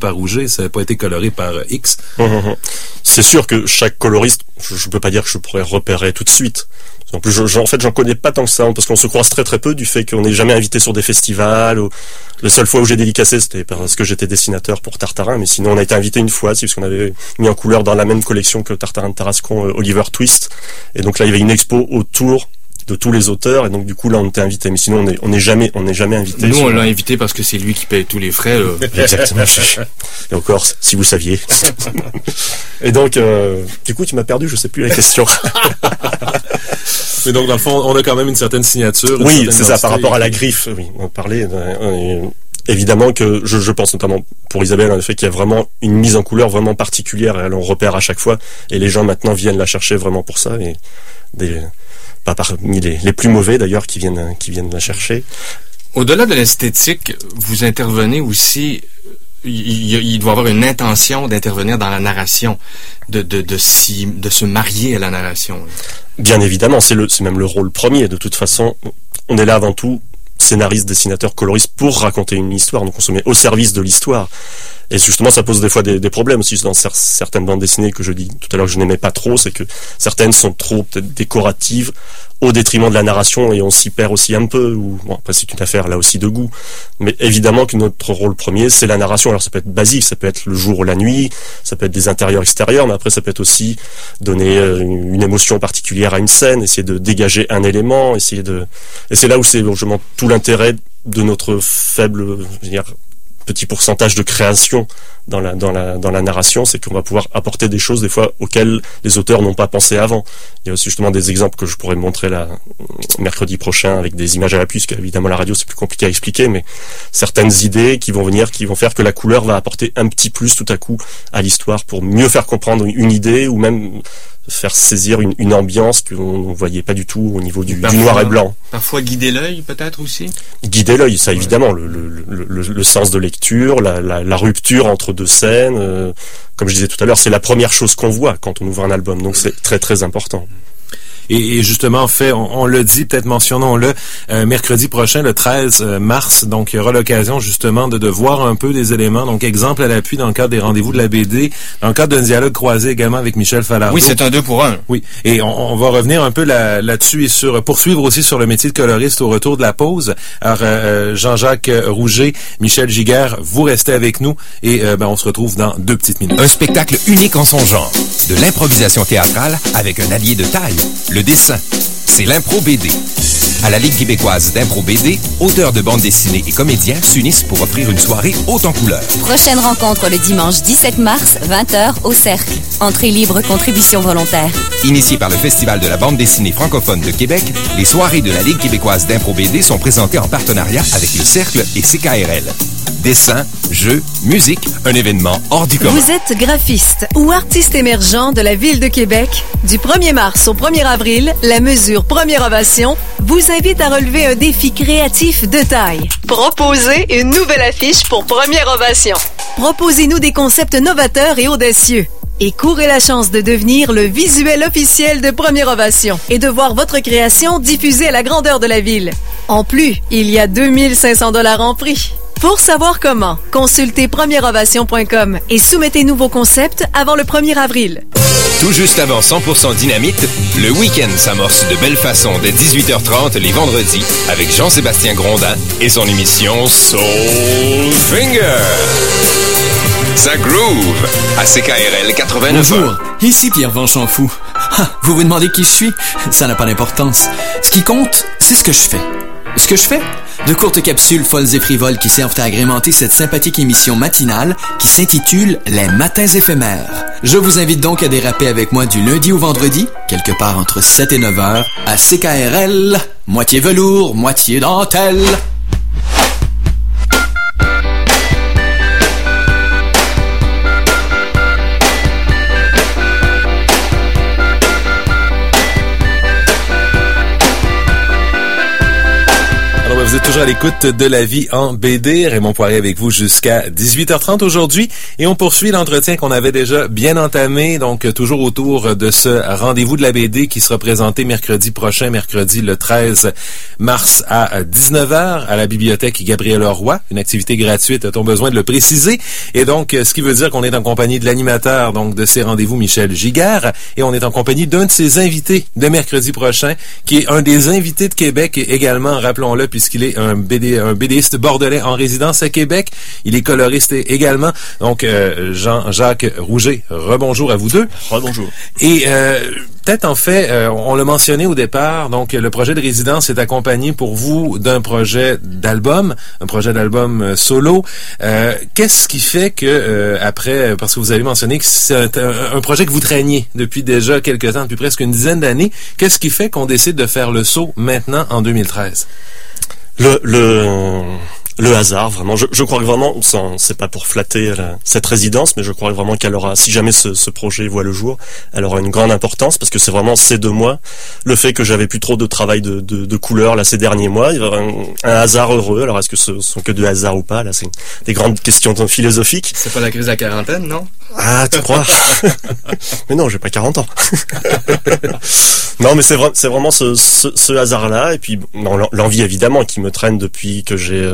par Rouget, ça n'a pas été coloré par X. C'est sûr que chaque coloriste, je peux pas dire que je pourrais repérer tout de suite. En plus, en fait, j'en connais pas tant que ça, parce qu'on se croise très peu du fait qu'on n'est jamais invité sur des festivals. La seule fois où j'ai dédicacé, c'était parce que j'étais dessinateur pour Tartarin, mais sinon on a été invité une fois, parce qu'on avait mis en couleur dans la même collection que Tartarin de Tarascon, Oliver Twist. Et donc là, il y avait une expo autour de tous les auteurs, et donc du coup là on était invité, mais sinon on n'est jamais invité. Nous on l'a invité parce que c'est lui qui paye tous les frais. Exactement. Et encore, si vous saviez. Et donc du coup tu m'as perdu, je sais plus la question. Mais donc dans le fond on a quand même une certaine signature. Oui, c'est ça, par rapport à la griffe. Oui, on parlait. Évidemment que je pense notamment pour Isabelle, en effet, qu'il y a vraiment une mise en couleur vraiment particulière, et elle en repère à chaque fois, et les gens maintenant viennent la chercher vraiment pour ça, et pas parmi les plus mauvais d'ailleurs qui viennent la chercher. Au-delà de l'esthétique, vous intervenez aussi, il doit y avoir une intention d'intervenir dans la narration, de se marier à la narration. Bien évidemment, c'est même le rôle premier. De toute façon, on est là avant tout scénariste, dessinateur, coloriste pour raconter une histoire, donc on se met au service de l'histoire. Et justement, ça pose des fois des problèmes aussi dans certaines bandes dessinées que je dis tout à l'heure que je n'aimais pas trop, c'est que certaines sont trop peut-être décoratives au détriment de la narration, et on s'y perd aussi un peu. Bon, après c'est une affaire là aussi de goût, mais évidemment que notre rôle premier c'est la narration. Alors ça peut être basique, ça peut être le jour ou la nuit, ça peut être des intérieurs extérieurs, mais après ça peut être aussi donner une émotion particulière à une scène, essayer de dégager un élément, et c'est là où c'est logement tout l'intérêt de notre faible, je veux dire, petit pourcentage de création dans la narration, c'est qu'on va pouvoir apporter des choses des fois auxquelles les auteurs n'ont pas pensé avant. Il y a aussi justement des exemples que je pourrais montrer là mercredi prochain avec des images à l'appui, parce qu'évidemment la radio c'est plus compliqué à expliquer, mais certaines idées qui vont faire que la couleur va apporter un petit plus tout à coup à l'histoire pour mieux faire comprendre une idée, ou même faire saisir une ambiance qu'on ne voyait pas du tout au niveau du noir et blanc. Parfois guider l'œil peut-être aussi. Guider l'œil, ça évidemment, le sens de lecture, la rupture entre deux scènes, comme je disais tout à l'heure, c'est la première chose qu'on voit quand on ouvre un album, donc c'est très très important. Et justement, en fait, on le dit, peut-être mentionnons-le, mercredi prochain, le 13 mars, donc il y aura l'occasion justement de voir un peu des éléments, donc exemple à l'appui dans le cadre des rendez-vous de la BD, dans le cadre d'un dialogue croisé également avec Michel Falardeau. Oui, c'est un 2 pour 1. Oui, et on va revenir un peu là-dessus, et poursuivre aussi sur le métier de coloriste au retour de la pause. Alors, Jean-Jacques Rouget, Michel Giguère, vous restez avec nous, et on se retrouve dans 2 petites minutes. Un spectacle unique en son genre, de l'improvisation théâtrale avec un allié de taille, le dessin. C'est l'impro BD. À la Ligue québécoise d'impro BD, auteurs de bandes dessinées et comédiens s'unissent pour offrir une soirée haute en couleurs. Prochaine rencontre le dimanche 17 mars, 20h, au Cercle. Entrée libre, contribution volontaire. Initié par le Festival de la bande dessinée francophone de Québec, les soirées de la Ligue québécoise d'impro BD sont présentées en partenariat avec le Cercle et CKRL. Dessin, jeux, musique, un événement hors du commun. Vous êtes graphiste ou artiste émergent de la Ville de Québec? Du 1er mars au 1er avril, la mesure Première Ovation vous invite à relever un défi créatif de taille. Proposez une nouvelle affiche pour Première Ovation. Proposez-nous des concepts novateurs et audacieux. Et courez la chance de devenir le visuel officiel de Première Ovation et de voir votre création diffusée à la grandeur de la ville. En plus, il y a 2500 $ en prix. Pour savoir comment, consultez premièreovation.com et soumettez-nous vos concepts avant le 1er avril. Tout juste avant 100% Dynamite, le week-end s'amorce de belle façon dès 18h30 les vendredis avec Jean-Sébastien Grondin et son émission Soul Finger. Ça groove à CKRL 89. Bonjour, ici Pierre Vanchampfou. Vous vous demandez qui je suis? Ça n'a pas d'importance. Ce qui compte, c'est ce que je fais. Ce que je fais? De courtes capsules folles et frivoles qui servent à agrémenter cette sympathique émission matinale qui s'intitule Les Matins éphémères. Je vous invite donc à déraper avec moi du lundi au vendredi, quelque part entre 7 et 9 heures, à CKRL, moitié velours, moitié dentelle. Vous êtes toujours à l'écoute de La Vie en BD. Raymond Poirier avec vous jusqu'à 18h30 aujourd'hui. Et on poursuit l'entretien qu'on avait déjà bien entamé, donc toujours autour de ce rendez-vous de la BD qui sera présenté mercredi prochain, mercredi le 13 mars à 19h à la bibliothèque Gabriel Roy. Une activité gratuite, a-t-on besoin de le préciser. Et donc, ce qui veut dire qu'on est en compagnie de l'animateur donc de ces rendez-vous, Michel Giguère, et on est en compagnie d'un de ses invités de mercredi prochain, qui est un des invités de Québec également, rappelons-le, puisqu'il est un BDiste bordelais en résidence à Québec. Il est coloriste également. Donc, Jean-Jacques Rouget, rebonjour à vous deux. Rebonjour. Et peut-être en fait, on l'a mentionné au départ, donc le projet de résidence est accompagné pour vous d'un projet d'album, un projet d'album solo. Qu'est-ce qui fait que, après, parce que vous avez mentionné que c'est un projet que vous traîniez depuis déjà quelques temps, depuis presque une dizaine d'années, qu'est-ce qui fait qu'on décide de faire le saut maintenant en 2013? Le hasard, vraiment. Je crois que vraiment, c'est pas pour flatter cette résidence, mais je crois vraiment qu'elle aura, si jamais ce projet voit le jour, elle aura une grande importance parce que c'est vraiment ces 2 mois, le fait que j'avais plus trop de travail de couleur là ces derniers mois, il y aura un hasard heureux. Alors est-ce que ce sont que 2 hasards ou pas? Là, c'est des grandes questions philosophiques. C'est pas la crise de la quarantaine, non? Ah, tu crois? Mais non, j'ai pas 40 ans. Non, mais c'est vraiment ce hasard-là, et puis l'envie évidemment qui me traîne depuis que j'ai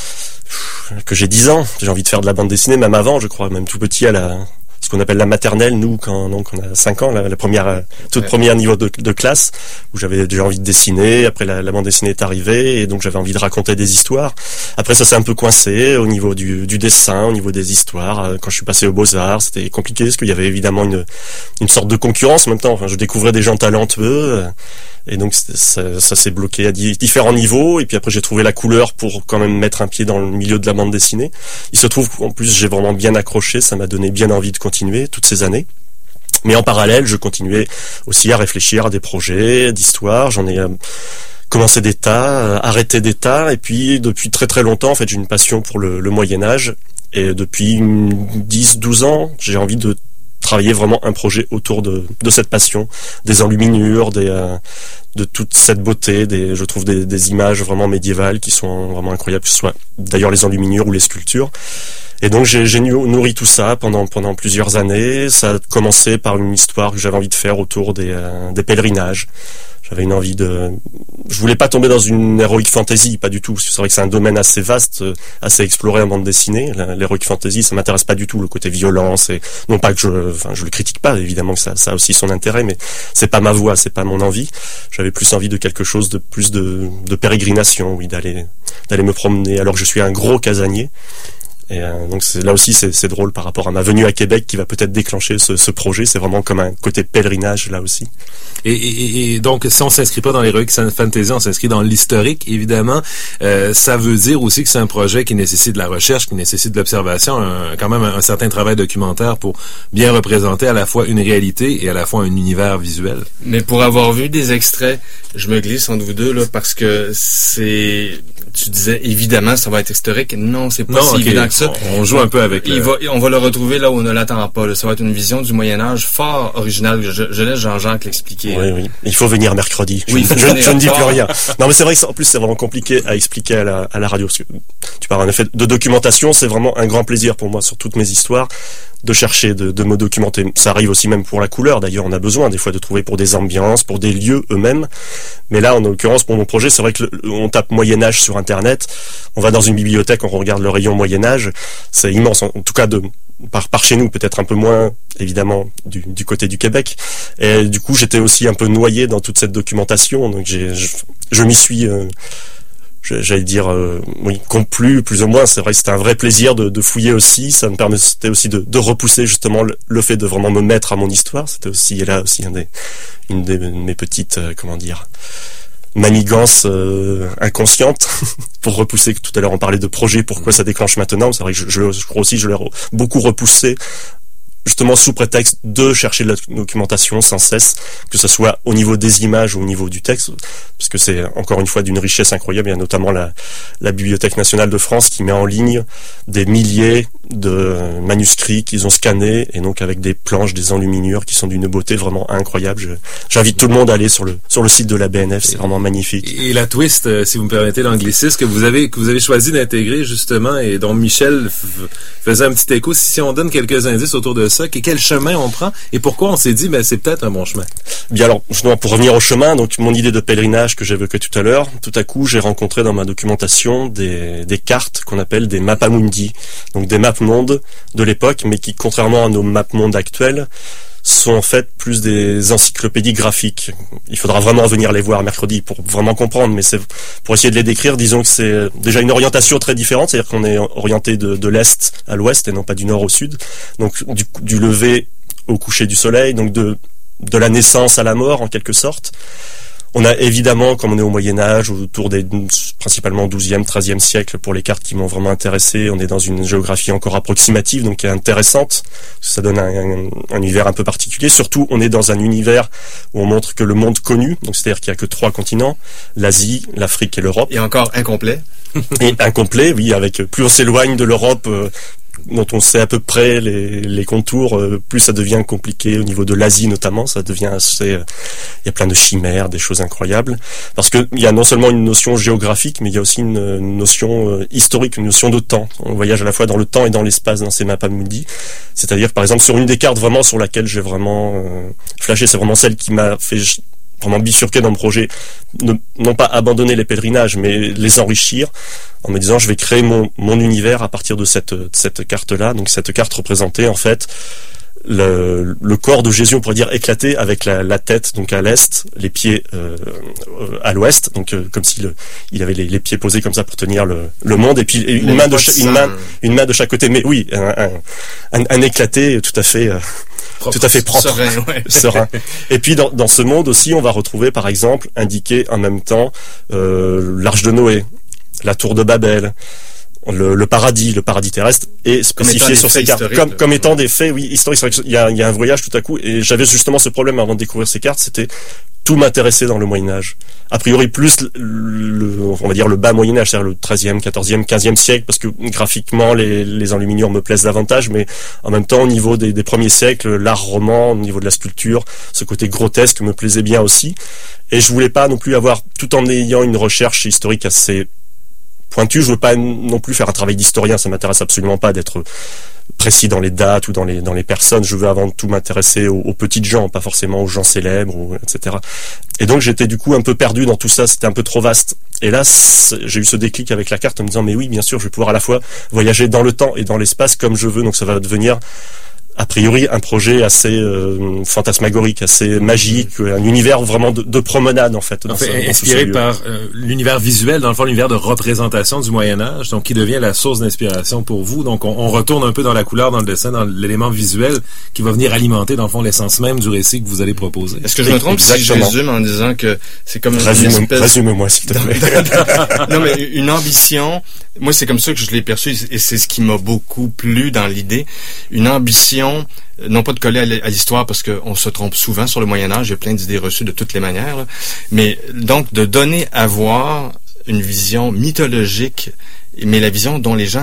10 ans. J'ai envie de faire de la bande dessinée, même avant, je crois, même tout petit ce qu'on appelle la maternelle, nous, quand on a 5 ans, la première, toute première niveau de classe, où j'avais déjà envie de dessiner. Après, la bande dessinée est arrivée, et donc j'avais envie de raconter des histoires. Après, ça s'est un peu coincé au niveau du dessin, au niveau des histoires. Quand je suis passé aux Beaux-Arts, c'était compliqué, parce qu'il y avait évidemment une sorte de concurrence en même temps. Enfin, je découvrais des gens talentueux, et donc ça s'est bloqué à différents niveaux. Et puis après, j'ai trouvé la couleur pour quand même mettre un pied dans le milieu de la bande dessinée. Il se trouve qu'en plus, j'ai vraiment bien accroché, ça m'a donné bien envie de continuer toutes ces années. Mais en parallèle, je continuais aussi à réfléchir à des projets d'histoire. J'en ai commencé des tas, arrêté des tas, et puis depuis très très longtemps, en fait, j'ai une passion pour le Moyen-Âge, et depuis 10-12 ans, j'ai envie de travailler vraiment un projet autour de cette passion, des enluminures, de toute cette beauté, je trouve des images vraiment médiévales qui sont vraiment incroyables, que ce soit d'ailleurs les enluminures ou les sculptures. Et donc j'ai nourri tout ça pendant plusieurs années. Ça a commencé par une histoire que j'avais envie de faire autour des pèlerinages. J'avais une envie je voulais pas tomber dans une heroic fantasy, pas du tout, parce que c'est vrai que c'est un domaine assez vaste, assez exploré en bande dessinée. L'heroic fantasy, ça m'intéresse pas du tout, le côté violence, et non pas que je le critique pas, évidemment que ça a aussi son intérêt, mais c'est pas ma voie, c'est pas mon envie. J'avais plus envie de quelque chose de plus de pérégrination, oui, d'aller me promener, alors que je suis un gros casanier. Et donc là aussi c'est drôle par rapport à ma venue à Québec qui va peut-être déclencher ce projet. C'est vraiment comme un côté pèlerinage là aussi. Et donc si on s'inscrit pas dans l'heroic fantasy, on s'inscrit dans l'historique évidemment. Ça veut dire aussi que c'est un projet qui nécessite de la recherche, qui nécessite de l'observation, quand même un certain travail documentaire pour bien représenter à la fois une réalité et à la fois un univers visuel. Mais pour avoir vu des extraits, je me glisse entre vous deux là parce que tu disais évidemment ça va être historique. Non, c'est pas si évident que ça. On joue un peu avec on va le retrouver là où on ne l'attend pas. Là. Ça va être une vision du Moyen-Âge fort originale. Je laisse Jean-Jacques l'expliquer. Oui. Il faut venir mercredi. Oui, je ne dis plus rien. Non, mais c'est vrai que en plus c'est vraiment compliqué à expliquer à la radio. Parce que tu parles en effet de documentation, c'est vraiment un grand plaisir pour moi sur toutes mes histoires de chercher, de me documenter. Ça arrive aussi même pour la couleur. D'ailleurs, on a besoin des fois de trouver pour des ambiances, pour des lieux eux-mêmes. Mais là, en l'occurrence, pour mon projet, c'est vrai que on tape Moyen-Âge sur Internet. On va dans une bibliothèque, on regarde le rayon Moyen-Âge. C'est immense. En tout cas, par chez nous, peut-être un peu moins, évidemment, du côté du Québec. Et du coup, j'étais aussi un peu noyé dans toute cette documentation. Donc, je m'y suis... j'allais dire oui, complu plus ou moins. C'est vrai que c'était un vrai plaisir de fouiller aussi. Ça me permettait aussi de repousser justement le fait de vraiment me mettre à mon histoire. C'était aussi une de mes petites manigances inconscientes pour repousser. Tout à l'heure on parlait de projet, pourquoi ça déclenche maintenant. C'est vrai que je crois aussi je l'ai beaucoup repoussé justement sous prétexte de chercher de la documentation sans cesse, que ce soit au niveau des images ou au niveau du texte, parce que c'est encore une fois d'une richesse incroyable. Il y a notamment la Bibliothèque nationale de France qui met en ligne des milliers de manuscrits qu'ils ont scannés, et donc avec des planches, des enluminures qui sont d'une beauté vraiment incroyable. J'invite tout le monde à aller sur le site de la BNF, c'est vraiment magnifique. Et la twist, si vous me permettez l'anglicisme, que vous avez choisi d'intégrer justement, et dont Michel faisait un petit écho, si on donne quelques indices autour de ça, quel chemin on prend et pourquoi on s'est dit c'est peut-être un bon chemin. Bien alors, justement, pour revenir au chemin, donc mon idée de pèlerinage que j'évoquais tout à l'heure, tout à coup j'ai rencontré dans ma documentation des cartes qu'on appelle des mappamundi, donc des maps-mondes de l'époque, mais qui, contrairement à nos maps-mondes actuels, sont en fait plus des encyclopédies graphiques. Il faudra vraiment venir les voir mercredi pour vraiment comprendre, mais c'est pour essayer de les décrire, disons que c'est déjà une orientation très différente, c'est-à-dire qu'on est orienté de l'est à l'ouest et non pas du nord au sud. Donc du lever au coucher du soleil, donc de la naissance à la mort en quelque sorte. On a évidemment, comme on est au Moyen-Âge, autour des principalement 12e, 13e siècle, pour les cartes qui m'ont vraiment intéressé, on est dans une géographie encore approximative, donc qui est intéressante. Ça donne un univers un peu particulier. Surtout, on est dans un univers où on montre que le monde connu, donc c'est-à-dire qu'il n'y a que 3 continents, l'Asie, l'Afrique et l'Europe. Et encore incomplet. Et incomplet, oui, avec plus on s'éloigne de l'Europe, dont on sait à peu près les contours, plus ça devient compliqué au niveau de l'Asie notamment, ça devient assez, il y a plein de chimères, des choses incroyables, parce que il y a non seulement une notion géographique, mais il y a aussi une notion historique, une notion de temps. On voyage à la fois dans le temps et dans l'espace dans ces mappamundi. C'est-à-dire, par exemple, sur une des cartes vraiment sur laquelle j'ai vraiment flashé, c'est vraiment celle qui m'a fait vraiment bifurquer dans le projet, non pas abandonner les pèlerinages, mais les enrichir, en me disant je vais créer mon univers à partir de cette carte-là. Donc cette carte représentait en fait le corps de Jésus, on pourrait dire éclaté, avec la tête donc à l'est, les pieds à l'ouest, donc comme s'il il avait les pieds posés comme ça pour tenir le monde, et puis une main de chaque côté, mais oui, un éclaté tout à fait propre, serein. Et puis dans ce monde aussi, on va retrouver par exemple indiqué en même temps l'arche de Noé, la tour de Babel, le paradis terrestre est spécifié sur ces cartes comme étant des faits, oui, historiques. Il y a un voyage tout à coup, et j'avais justement ce problème avant de découvrir ces cartes, c'était tout m'intéressait dans le Moyen-Âge. A priori plus on va dire le bas Moyen-Âge, c'est-à-dire le 13e, 14e, 15e siècle, parce que graphiquement les enluminures me plaisent davantage, mais en même temps au niveau des premiers siècles, l'art roman, au niveau de la sculpture, ce côté grotesque me plaisait bien aussi. Et je voulais pas non plus avoir, tout en ayant une recherche historique assez pointu, je veux pas non plus faire un travail d'historien, ça m'intéresse absolument pas d'être précis dans les dates ou dans les personnes, je veux avant tout m'intéresser aux petites gens, pas forcément aux gens célèbres, etc. Et donc j'étais du coup un peu perdu dans tout ça, c'était un peu trop vaste. Et là, j'ai eu ce déclic avec la carte en me disant mais oui, bien sûr, je vais pouvoir à la fois voyager dans le temps et dans l'espace comme je veux, donc ça va devenir a priori un projet assez fantasmagorique, assez magique, un univers vraiment de promenade en fait. Inspiré par l'univers visuel, dans le fond l'univers de représentation du Moyen-Âge, donc qui devient la source d'inspiration pour vous. Donc on retourne un peu dans la couleur, dans le dessin, dans l'élément visuel qui va venir alimenter dans le fond l'essence même du récit que vous allez proposer. Est-ce que je me trompe si je résume en disant que c'est comme résume-moi s'il te plaît. Non mais une ambition, moi c'est comme ça que je l'ai perçu et c'est ce qui m'a beaucoup plu dans l'idée, une ambition non pas de coller à l'histoire parce qu'on se trompe souvent sur le Moyen-Âge, il y a plein d'idées reçues de toutes les manières, là. Mais donc de donner à voir une vision mythologique, mais la vision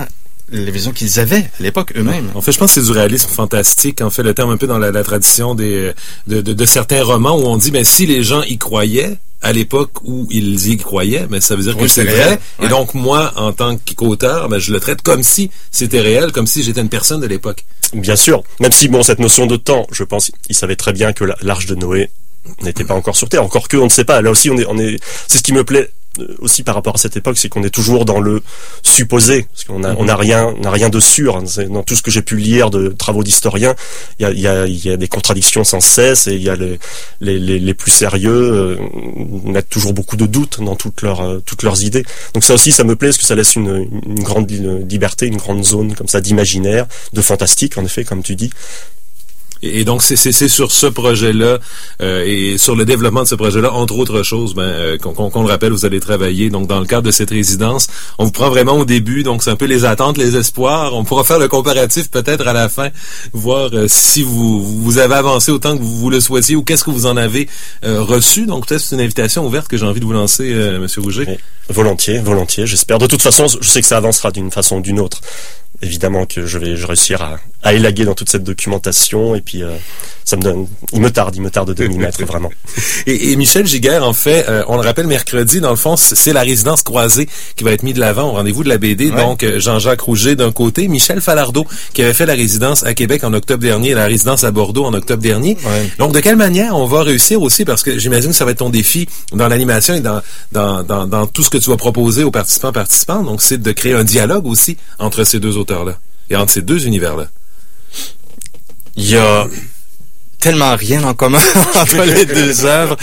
qu'ils avaient à l'époque eux-mêmes. En fait, je pense que c'est du réalisme fantastique, en fait, le terme un peu dans la tradition de certains romans où on dit, si les gens y croyaient, à l'époque où ils y croyaient, mais ça veut dire que c'est vrai. Ouais. Et donc, moi, en tant qu'auteur, je le traite comme si c'était réel, comme si j'étais une personne de l'époque. Bien sûr. Même si, cette notion de temps, je pense, ils savaient très bien que l'arche de Noé n'était pas encore sur Terre. Encore que, on ne sait pas. Là aussi, c'est ce qui me plaît aussi par rapport à cette époque, c'est qu'on est toujours dans le supposé, parce qu'on n'a rien de sûr. Dans tout ce que j'ai pu lire de travaux d'historiens, il y a des contradictions sans cesse, et il y a les plus sérieux mettent toujours beaucoup de doutes dans toutes leurs idées. Donc ça aussi, ça me plaît, parce que ça laisse une grande liberté, une grande zone comme ça d'imaginaire, de fantastique, en effet, comme tu dis. Et donc, c'est sur ce projet-là et sur le développement de ce projet-là, entre autres choses, qu'on le rappelle, vous allez travailler. Donc, dans le cadre de cette résidence, on vous prend vraiment au début. Donc, c'est un peu les attentes, les espoirs. On pourra faire le comparatif peut-être à la fin, voir si vous avez avancé autant que vous le souhaitiez ou qu'est-ce que vous en avez reçu. Donc, peut-être c'est une invitation ouverte que j'ai envie de vous lancer, Monsieur Rouget. Oui, volontiers, j'espère. De toute façon, je sais que ça avancera d'une façon ou d'une autre. Évidemment que je vais réussir à élaguer dans toute cette documentation et puis il me tarde de m'y mettre vraiment. Et Michel Giguère, en fait, on le rappelle, mercredi, dans le fond, c'est la résidence croisée qui va être mise de l'avant au rendez-vous de la BD. Ouais. Donc, Jean-Jacques Rouget d'un côté, Michel Falardeau qui avait fait la résidence à Québec en octobre dernier et la résidence à Bordeaux en octobre dernier. Ouais. Donc, de quelle manière on va réussir aussi, parce que j'imagine que ça va être ton défi dans l'animation et dans tout ce que tu vas proposer aux participants. Donc, c'est de créer un dialogue aussi entre ces deux auteurs-là et entre ces deux univers-là. Il y a tellement rien en commun entre les deux œuvres.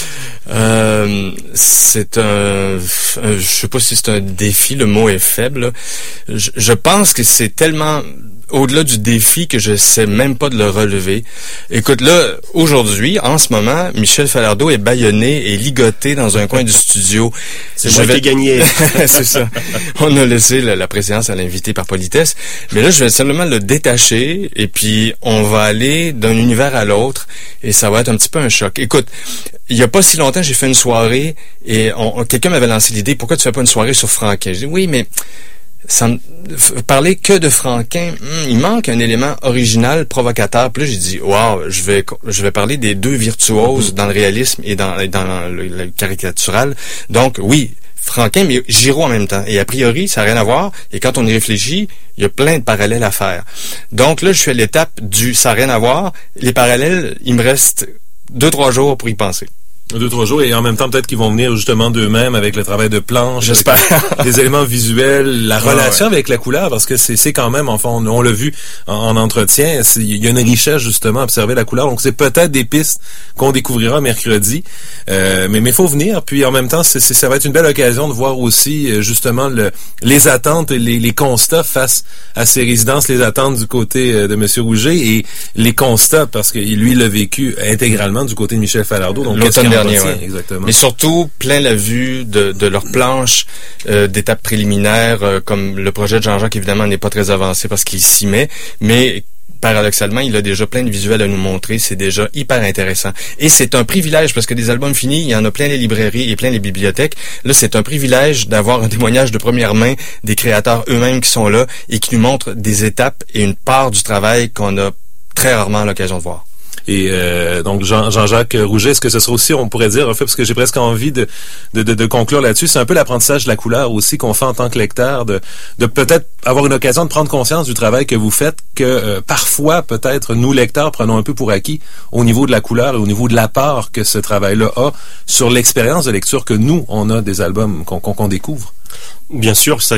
C'est je sais pas si c'est un défi, le mot est faible. Je pense que c'est tellement au-delà du défi que je sais même pas de le relever. Écoute, là, aujourd'hui, en ce moment, Michel Falardeau est bâillonné et ligoté dans un coin du studio. C'est moi qui ai gagné. C'est ça. On a laissé la préséance à l'invité par politesse. Mais là, je vais simplement le détacher et puis on va aller d'un univers à l'autre et ça va être un petit peu un choc. Écoute, il y a pas si longtemps, j'ai fait une soirée et quelqu'un m'avait lancé l'idée, pourquoi tu fais pas une soirée sur Franquin? J'ai dit, oui, mais parler que de Franquin, il manque un élément original, provocateur. Puis là, j'ai dit, wow, je vais parler des deux virtuoses dans le réalisme et dans le caricatural. Donc, oui, Franquin, mais Giraud en même temps. Et a priori, ça n'a rien à voir. Et quand on y réfléchit, il y a plein de parallèles à faire. Donc là, je suis à l'étape du ça n'a rien à voir. Les parallèles, il me reste 2-3 jours pour y penser. 2-3 jours, et en même temps, peut-être qu'ils vont venir justement d'eux-mêmes avec le travail de planche. J'espère. Des éléments visuels, la relation avec la couleur, parce que c'est quand même, enfin, on l'a vu en entretien, il y a une richesse justement à observer la couleur, donc c'est peut-être des pistes qu'on découvrira mercredi, mais faut venir, puis en même temps, ça va être une belle occasion de voir aussi justement les attentes et les constats face à ces résidences, les attentes du côté de Monsieur Rouget et les constats, parce que lui l'a vécu intégralement du côté de Michel Falardeau, donc dernier, ouais. Exactement. Mais surtout, plein la vue de leur planche d'étapes préliminaires, comme le projet de Jean-Jacques, évidemment, n'est pas très avancé parce qu'il s'y met, mais paradoxalement, il a déjà plein de visuels à nous montrer, c'est déjà hyper intéressant. Et c'est un privilège, parce que des albums finis, il y en a plein les librairies et plein les bibliothèques. Là, c'est un privilège d'avoir un témoignage de première main des créateurs eux-mêmes qui sont là et qui nous montrent des étapes et une part du travail qu'on a très rarement l'occasion de voir. Et donc Jean-Jacques Rouget, est-ce que ce sera aussi, on pourrait dire, en fait, parce que j'ai presque envie de conclure là-dessus, c'est un peu l'apprentissage de la couleur aussi qu'on fait en tant que lecteur, de peut-être avoir une occasion de prendre conscience du travail que vous faites, que parfois, peut-être, nous, lecteurs, prenons un peu pour acquis au niveau de la couleur et au niveau de l'apport que ce travail-là a sur l'expérience de lecture que nous, on a des albums qu'on découvre. Bien sûr, ça a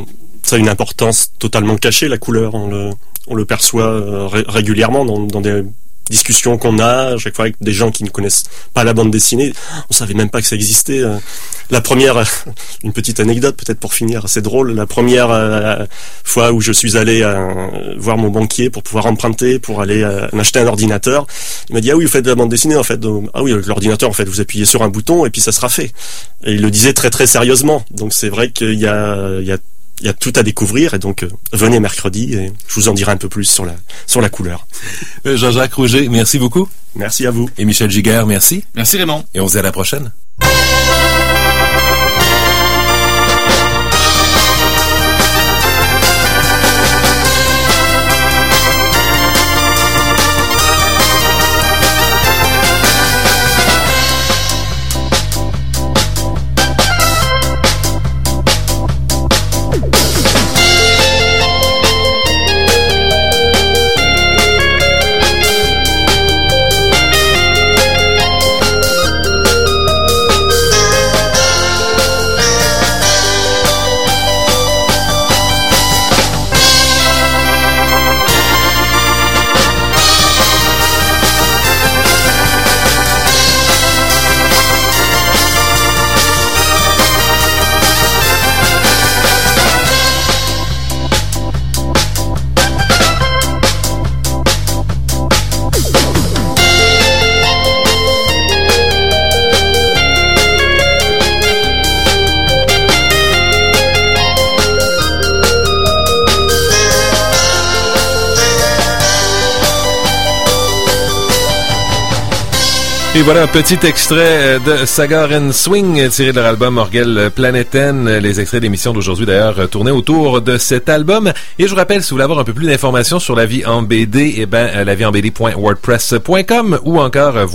une importance totalement cachée, la couleur. On le perçoit régulièrement dans des discussions qu'on a à chaque fois avec des gens qui ne connaissent pas la bande dessinée. On savait même pas que ça existait. La première, une petite anecdote peut-être pour finir, c'est drôle. La première fois où je suis allé voir mon banquier pour pouvoir emprunter, pour aller m'acheter un ordinateur, il m'a dit, ah oui, vous faites de la bande dessinée en fait. Ah oui, avec l'ordinateur en fait, vous appuyez sur un bouton et puis ça sera fait. Et il le disait très très sérieusement. Donc c'est vrai qu'il y a tout à découvrir et donc venez mercredi et je vous en dirai un peu plus sur la couleur. Jean-Jacques Rouget, merci beaucoup. Merci à vous. Et Michel Giguère, merci. Merci Raymond. Et on se dit à la prochaine. Et voilà un petit extrait de Sagar and Swing tiré de leur album Orgel Planeten. Les extraits d'émissions d'aujourd'hui d'ailleurs tournaient autour de cet album. Et je vous rappelle, si vous voulez avoir un peu plus d'informations sur La Vie en BD, eh ben laviehenbd.wordpress.com ou encore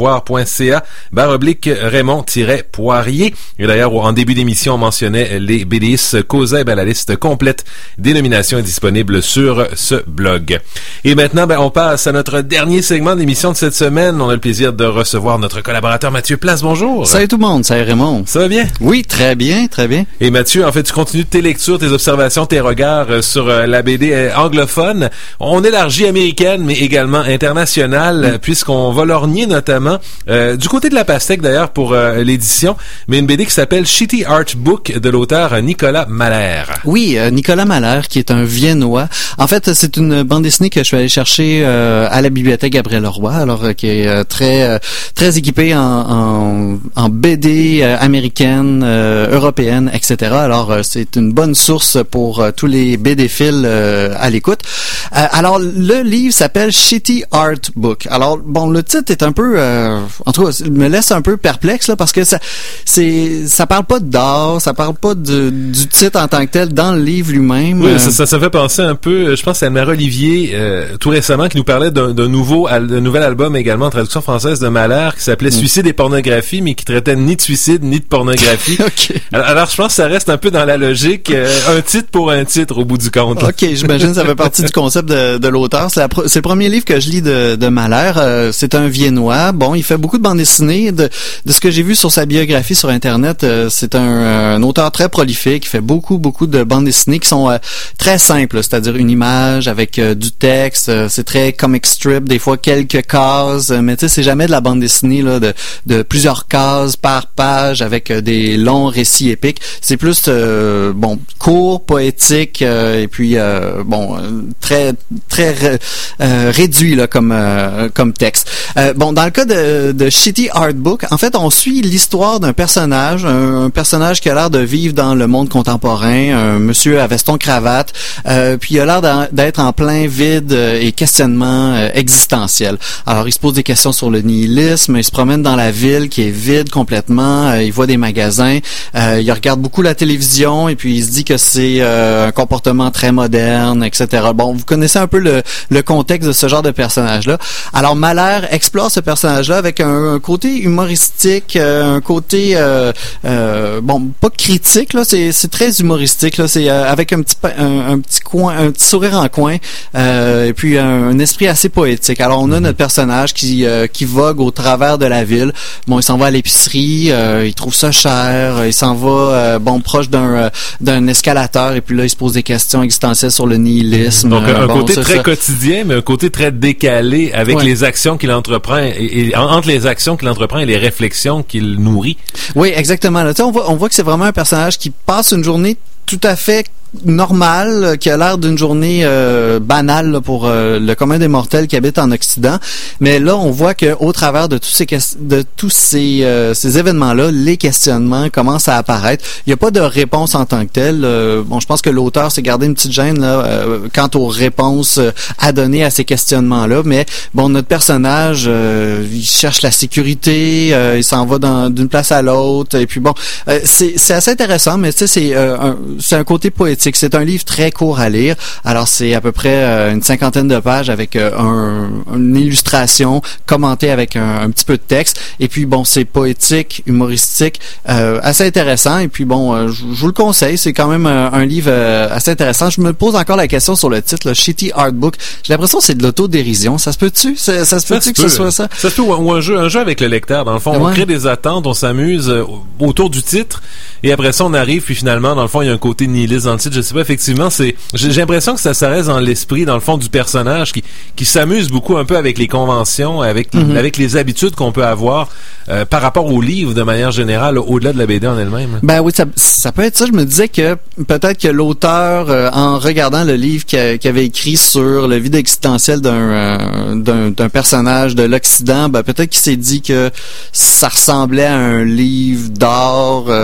voir.ca/Raymond-Poirier. Et d'ailleurs, en début d'émission, on mentionnait les BDistes causaient. La liste complète des nominations est disponible sur ce blog. Et maintenant, on passe à notre dernier segment de l'émission de cette semaine. On a le plaisir de recevoir notre collaborateur Mathieu Place. Bonjour. Salut tout le monde, salut Raymond. Ça va bien? Oui, très bien, très bien. Et Mathieu, en fait, tu continues tes lectures, tes observations, tes regards sur la BD anglophone. On élargit américaine, mais également internationale, puisqu'on va lorgner notamment du côté de la pastèque d'ailleurs pour l'édition, mais une BD qui s'appelle Shitty Art Book de l'auteur Nicolas Mahler. Oui, Nicolas Mahler, qui est un Viennois. En fait, c'est une bande dessinée que je suis allé chercher à la bibliothèque Gabriel Leroy, alors qui est très équipée en BD américaine, européenne, etc. Alors, c'est une bonne source pour tous les BD-philes à l'écoute. Alors, le livre s'appelle Shitty Art Book. Alors, bon, le titre est un peu, en tout cas, me laisse un peu perplexe là, parce que ça parle pas d'art, ça parle pas du titre en tant que tel dans le livre lui-même. Oui, ça fait penser un peu, je pense à Anne-Marie Olivier, tout récemment, qui nous parlait d'un nouvel album également en traduction française de Mahler qui s'appelait Suicide et pornographie, mais qui traitait ni de suicide ni de pornographie. Okay. Alors, je pense que ça reste un peu dans la logique, un titre pour un titre au bout du compte. OK, j'imagine que ça fait partie du concept de l'auteur. C'est le premier livre que je lis de Mahler. C'est un Viennois. Bon, il fait beaucoup de bandes dessinées. De ce que j'ai vu sur sa biographie sur Internet, c'est un auteur très prolifique qui fait beaucoup de bandes dessinées qui sont très simples, c'est-à-dire une image avec du texte. C'est très comic strip, des fois quelques cases, mais tu sais, c'est jamais de la bande dessinée là, de plusieurs cases par page avec des longs récits épiques. C'est plus court, poétique et puis très réduit là comme texte. Dans le cas de Shitty Art Book, en fait, on suit l'histoire d'un personnage, un personnage qui a l'air de vivre dans le monde contemporain, un monsieur à veston cravate, puis il a l'air d'être en plein vide et questionnement existentiel. Alors, il se pose des questions sur le nihilisme, il se promène dans la ville qui est vide complètement, il voit des magasins, il regarde beaucoup la télévision et puis il se dit que c'est un comportement très moderne, etc. Bon, vous connaissez un peu le contexte de ce genre de personnage-là. Alors, Mahler explore ce personnage-là avec un côté humoristique, un côté pas critique là, c'est très humoristique là, c'est avec un petit sourire en coin et puis un esprit assez poétique. Alors, on a notre personnage qui vogue au travers de la ville. Bon, il s'en va à l'épicerie, il trouve ça cher, il s'en va proche d'un escalateur et puis là il se pose des questions existentielles sur le nihilisme. Donc un côté très quotidien, mais un côté très décalé avec les actions qu'il entreprend et entre les actions qu'il entreprend et les réflexions qu'il nourrit. Oui, exactement. Là, on voit que c'est vraiment un personnage qui passe une journée tout à fait normale, qui a l'air d'une journée banale là, pour le commun des mortels qui habite en Occident, mais là on voit que au travers de tous ces événements-là, les questionnements commencent à apparaître. Il n'y a pas de réponse en tant que telle. Je pense que l'auteur s'est gardé une petite gêne là quant aux réponses à donner à ces questionnements-là, mais notre personnage il cherche la sécurité, il s'en va d'une place à l'autre, et puis c'est assez intéressant, mais tu sais c'est un côté poétique. C'est un livre très court à lire. Alors, c'est à peu près une 50aine de pages avec une illustration commentée avec un petit peu de texte. Et puis, c'est poétique, humoristique, assez intéressant. Et puis, je vous le conseille. C'est quand même un livre assez intéressant. Je me pose encore la question sur le titre, là, Shitty Art Book. J'ai l'impression que c'est de l'autodérision. Ça se peut-tu? Ça se peut-tu que ce soit ça? Ça se peut, ou un jeu avec le lecteur. Dans le fond, on crée des attentes, on s'amuse autour du titre. Et après ça, on arrive, puis finalement, dans le fond, il y a un côté nihiliste dans le titre. Je sais pas, effectivement, j'ai l'impression que ça reste dans l'esprit, dans le fond, du personnage qui s'amuse beaucoup un peu avec les conventions, avec les habitudes qu'on peut avoir par rapport au livre de manière générale, au-delà de la BD en elle-même. Ben oui, ça peut être ça. Je me disais que peut-être que l'auteur, en regardant le livre qu'il avait écrit sur le vide existentiel d'un personnage de l'Occident, peut-être qu'il s'est dit que ça ressemblait à un livre d'art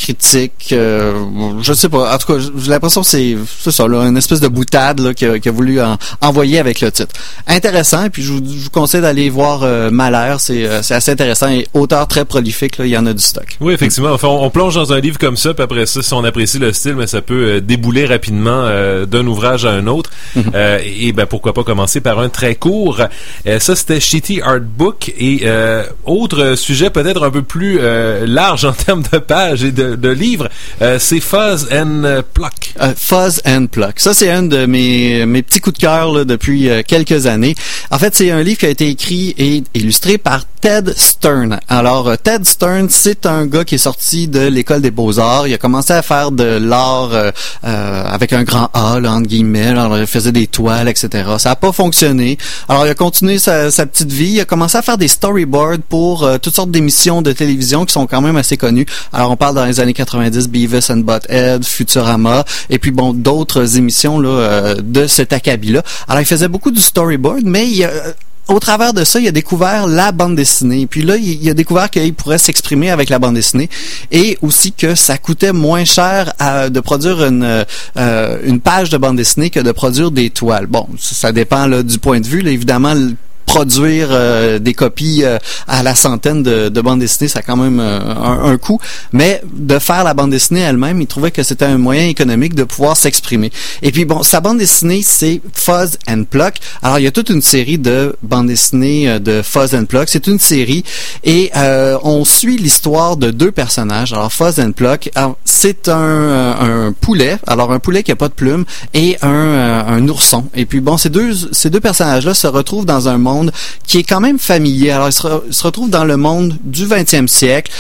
critique. Je sais pas. En tout cas, j'ai l'impression que c'est ça, là, une espèce de boutade là, qu'il a voulu envoyer avec le titre. Intéressant. Et puis je vous conseille d'aller voir Malheur. C'est assez intéressant et auteur très prolifique. Là, il y en a du stock. Oui, effectivement. Enfin, on plonge dans un livre comme ça, puis après ça, si on apprécie le style, mais ça peut débouler rapidement d'un ouvrage à un autre. Et ben pourquoi pas commencer par un très court. Ça, c'était Shitty Art Book. Et autre sujet peut-être un peu plus large en termes de pages et de livres, c'est Fuzz and Pluck. Fuzz and Pluck. Ça, c'est un de mes petits coups de cœur là, depuis quelques années. En fait, c'est un livre qui a été écrit et illustré par Ted Stern. Alors, Ted Stern, c'est un gars qui est sorti de l'école des beaux-arts. Il a commencé à faire de l'art avec un grand A, là, entre guillemets. Alors, il faisait des toiles, etc. Ça n'a pas fonctionné. Alors, il a continué sa petite vie. Il a commencé à faire des storyboards pour toutes sortes d'émissions de télévision qui sont quand même assez connues. Alors, on parle dans les années 90, Beavis and Butt-Head, Futurama, et puis bon, d'autres émissions là de cet acabit-là. Alors, il faisait beaucoup du storyboard, mais au travers de ça, il a découvert la bande dessinée. Puis là, il a découvert qu'il pourrait s'exprimer avec la bande dessinée et aussi que ça coûtait moins cher de produire une page de bande dessinée que de produire des toiles. Bon, ça dépend là, du point de vue. Là, évidemment, produire des copies à la centaine de bandes dessinées, ça a quand même un coût. Mais de faire la bande dessinée elle-même, il trouvait que c'était un moyen économique de pouvoir s'exprimer. Et puis bon, sa bande dessinée, c'est Fuzz and Pluck. Alors, il y a toute une série de bandes dessinées de Fuzz and Pluck. C'est une série et on suit l'histoire de deux personnages. Alors, Fuzz and Pluck, c'est un poulet. Alors, un poulet qui a pas de plumes et un ourson. Et puis bon, ces deux personnages-là se retrouvent dans un monde qui est quand même familier. Alors, il se retrouve dans le monde du 20e siècle,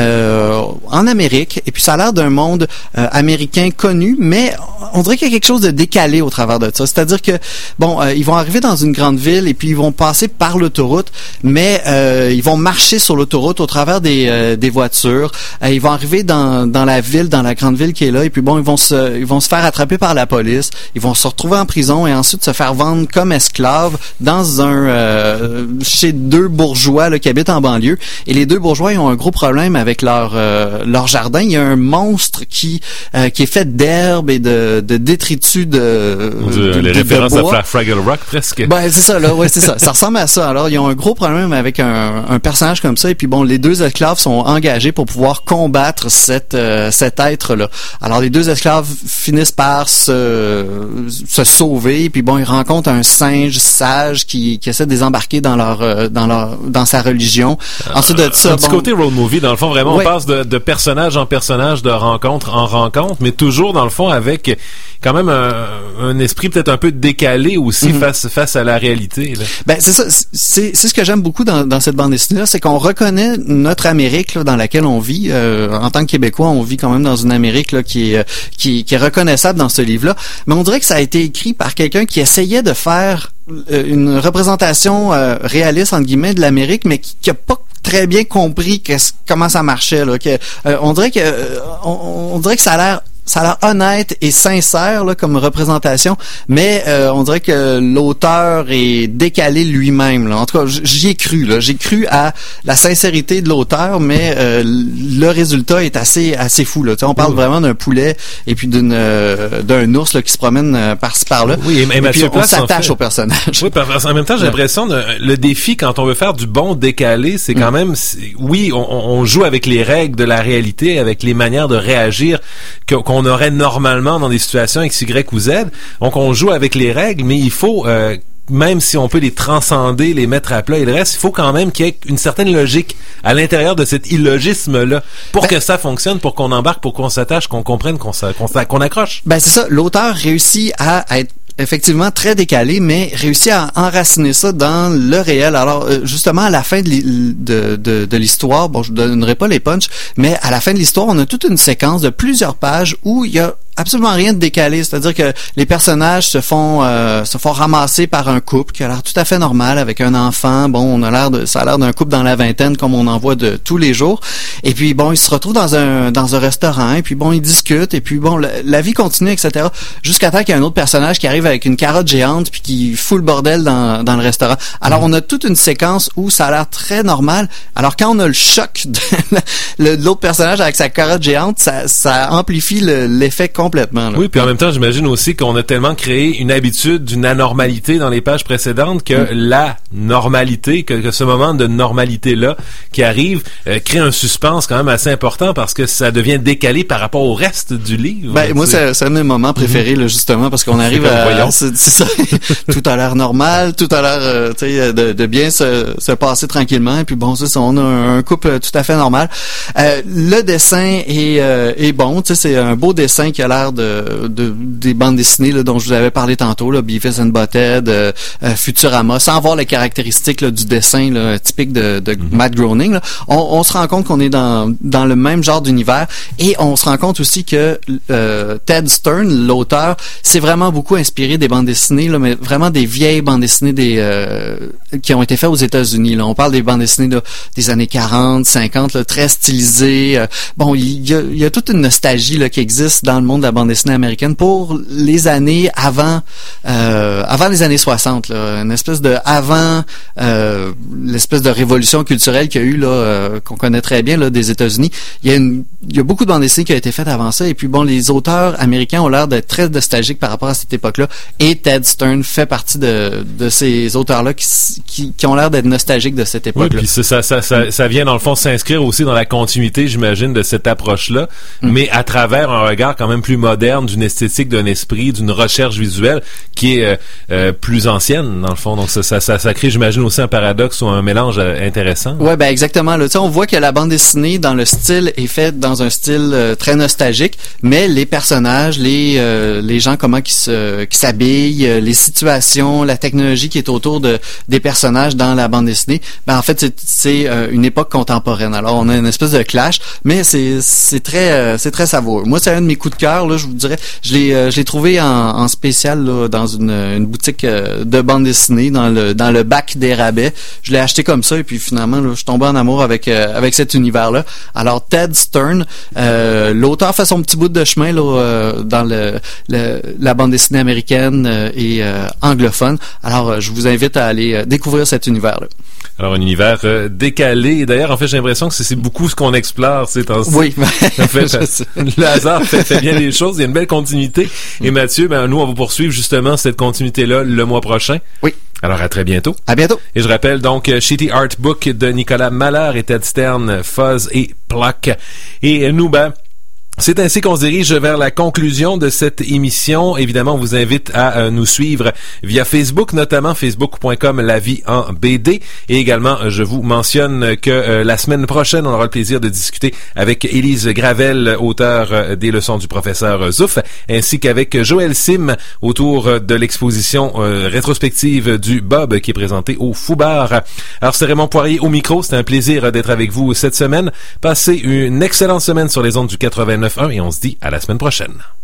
en Amérique, et puis ça a l'air d'un monde américain connu, mais on dirait qu'il y a quelque chose de décalé au travers de ça. C'est-à-dire que, bon, ils vont arriver dans une grande ville, et puis ils vont passer par l'autoroute, mais ils vont marcher sur l'autoroute au travers des voitures. Ils vont arriver dans la ville, dans la grande ville qui est là, et puis bon, ils vont se faire attraper par la police, ils vont se retrouver en prison, et ensuite se faire vendre comme esclaves dans chez deux bourgeois là, qui habitent en banlieue. Et les deux bourgeois, ils ont un gros problème avec leur jardin. Il y a un monstre qui est fait d'herbe et de détritus les références à Fraggle Rock, presque. Ben, c'est ça, là, ouais, c'est ça. Ça ressemble à ça. Alors, ils ont un gros problème avec un personnage comme ça. Et puis, bon, les deux esclaves sont engagés pour pouvoir combattre cet être-là. Alors, les deux esclaves finissent par se sauver. Et puis, bon, ils rencontrent un singe sage qui essaie de les embarquer dans sa religion. Ensuite de ça, un petit côté road movie, dans le fond, vraiment, ouais. On passe de personnage en personnage, de rencontre en rencontre, mais toujours, dans le fond, avec quand même un esprit peut-être un peu décalé aussi face à la réalité. Là. Ben, c'est ça. C'est ce que j'aime beaucoup dans cette bande dessinée-là, c'est qu'on reconnaît notre Amérique là, dans laquelle on vit. En tant que Québécois, on vit quand même dans une Amérique là, qui est reconnaissable dans ce livre-là. Mais on dirait que ça a été écrit par quelqu'un qui essayait de faire une représentation réaliste entre guillemets de l'Amérique, mais qui a pas très bien compris comment ça marchait là. On dirait que ça a l'air honnête et sincère là, comme représentation, mais on dirait que l'auteur est décalé lui-même. Là. En tout cas, j'y ai cru. Là. J'ai cru à la sincérité de l'auteur, mais le résultat est assez fou. Là. Tu sais, on parle vraiment d'un poulet et puis d'un ours là, qui se promène par-ci par-là. Oui, et puis on s'attache au personnage. Oui, en même temps, j'ai l'impression le défi quand on veut faire du bon décalé, c'est quand même oui, on joue avec les règles de la réalité, avec les manières de réagir qu'on aurait normalement dans des situations X, Y ou Z. Donc, on joue avec les règles, mais il faut, même si on peut les transcender, les mettre à plat et le reste, il faut quand même qu'il y ait une certaine logique à l'intérieur de cet illogisme-là pour que ça fonctionne, pour qu'on embarque, pour qu'on s'attache, qu'on comprenne, qu'on accroche. Ben, c'est ça. L'auteur réussit à être effectivement très décalé, mais réussit à enraciner ça dans le réel. Alors, justement, à la fin de l'histoire, bon, je donnerai pas les punchs, mais à la fin de l'histoire, on a toute une séquence de plusieurs pages où il y a absolument rien de décalé. C'est-à-dire que les personnages se font ramasser par un couple qui a l'air tout à fait normal avec un enfant. Bon, ça a l'air d'un couple dans la vingtaine comme on en voit de tous les jours. Et puis bon, ils se retrouvent dans un restaurant et puis bon, ils discutent et puis bon, la vie continue, etc. Jusqu'à temps qu'il y a un autre personnage qui arrive avec une carotte géante puis qui fout le bordel dans le restaurant. Alors on a toute une séquence où ça a l'air très normal. Alors quand on a le choc de l'autre personnage avec sa carotte géante, ça amplifie l'effet complètement. Là. Oui, puis en même temps, j'imagine aussi qu'on a tellement créé une habitude d'une anormalité dans les pages précédentes que la normalité, que ce moment de normalité-là qui arrive, crée un suspense quand même assez important parce que ça devient décalé par rapport au reste du livre. Ben, moi, c'est un de mes moments préférés, là, justement, parce qu'on arrive à... C'est ça. Tout a l'air normal, tout a l'air, tu sais, de bien se passer tranquillement. Et puis bon, c'est ça, on a un couple tout à fait normal. Le dessin est bon, tu sais, c'est un beau dessin qui a l'air des bandes dessinées là, dont je vous avais parlé tantôt, là, Beavis and Butthead, Futurama, sans voir les caractéristiques là, du dessin là, typique de Matt Groening. Là. On se rend compte qu'on est dans le même genre d'univers et on se rend compte aussi que Ted Stern, l'auteur, s'est vraiment beaucoup inspiré des bandes dessinées, là, mais vraiment des vieilles bandes dessinées qui ont été faites aux États-Unis. Là. On parle des bandes dessinées là, des années 40, 50, là, très stylisées. Bon, il y a toute une nostalgie là, qui existe dans le monde de la bande dessinée américaine pour les années avant les années 60. Là. Une espèce de avant l'espèce de révolution culturelle qu'il y a eu là, qu'on connaît très bien là, des États-Unis. Il y a beaucoup de bandes dessinées qui ont été faites avant ça. Et puis bon, les auteurs américains ont l'air d'être très nostalgiques par rapport à cette époque-là. Et Ted Stern fait partie de ces auteurs-là qui ont l'air d'être nostalgiques de cette époque-là. Oui, puis ça vient dans le fond s'inscrire aussi dans la continuité, j'imagine, de cette approche-là, mais à travers un regard quand même plus moderne, d'une esthétique, d'un esprit, d'une recherche visuelle qui est plus ancienne, dans le fond. Donc ça crée, j'imagine, aussi un paradoxe ou un mélange intéressant. Ouais, ben exactement. Là, tu sais, on voit que la bande dessinée, dans le style, est faite dans un style très nostalgique, mais les personnages, les gens, comment qui s'habillent, les situations, la technologie qui est autour des personnages dans la bande dessinée, ben en fait c'est une époque contemporaine. Alors on a une espèce de clash, mais c'est très savoureux. Moi, c'est un de mes coups de cœur. Là, je vous dirais, je l'ai trouvé en spécial là, dans une boutique de bande dessinée dans le bac des rabais. Je l'ai acheté comme ça et puis finalement là, je suis tombé en amour avec cet univers-là. Alors Ted Stern, l'auteur fait son petit bout de chemin là dans la bande dessinée américaine et anglophone. Alors je vous invite à aller découvrir cet univers-là. Alors un univers décalé. D'ailleurs, en fait, j'ai l'impression que c'est beaucoup ce qu'on explore ces temps-ci. Oui. En fait, le hasard fait bien les choses. Il y a une belle continuité. Et Mathieu, nous, on va poursuivre justement cette continuité-là le mois prochain. Oui. Alors, à très bientôt. À bientôt. Et je rappelle donc Shitty Art Book de Nicolas Mahler et Ted Stern, Fuzz et Pluck. Et nous, c'est ainsi qu'on se dirige vers la conclusion de cette émission. Évidemment, on vous invite à nous suivre via Facebook, notamment facebook.com La Vie en BD. Et également, je vous mentionne que la semaine prochaine, on aura le plaisir de discuter avec Élise Gravel, auteure des leçons du professeur Zouf, ainsi qu'avec Joël Sim autour de l'exposition rétrospective du Bob qui est présentée au Foubar. Alors, c'est Raymond Poirier au micro. C'était un plaisir d'être avec vous cette semaine. Passez une excellente semaine sur les ondes du 89.1 et on se dit à la semaine prochaine.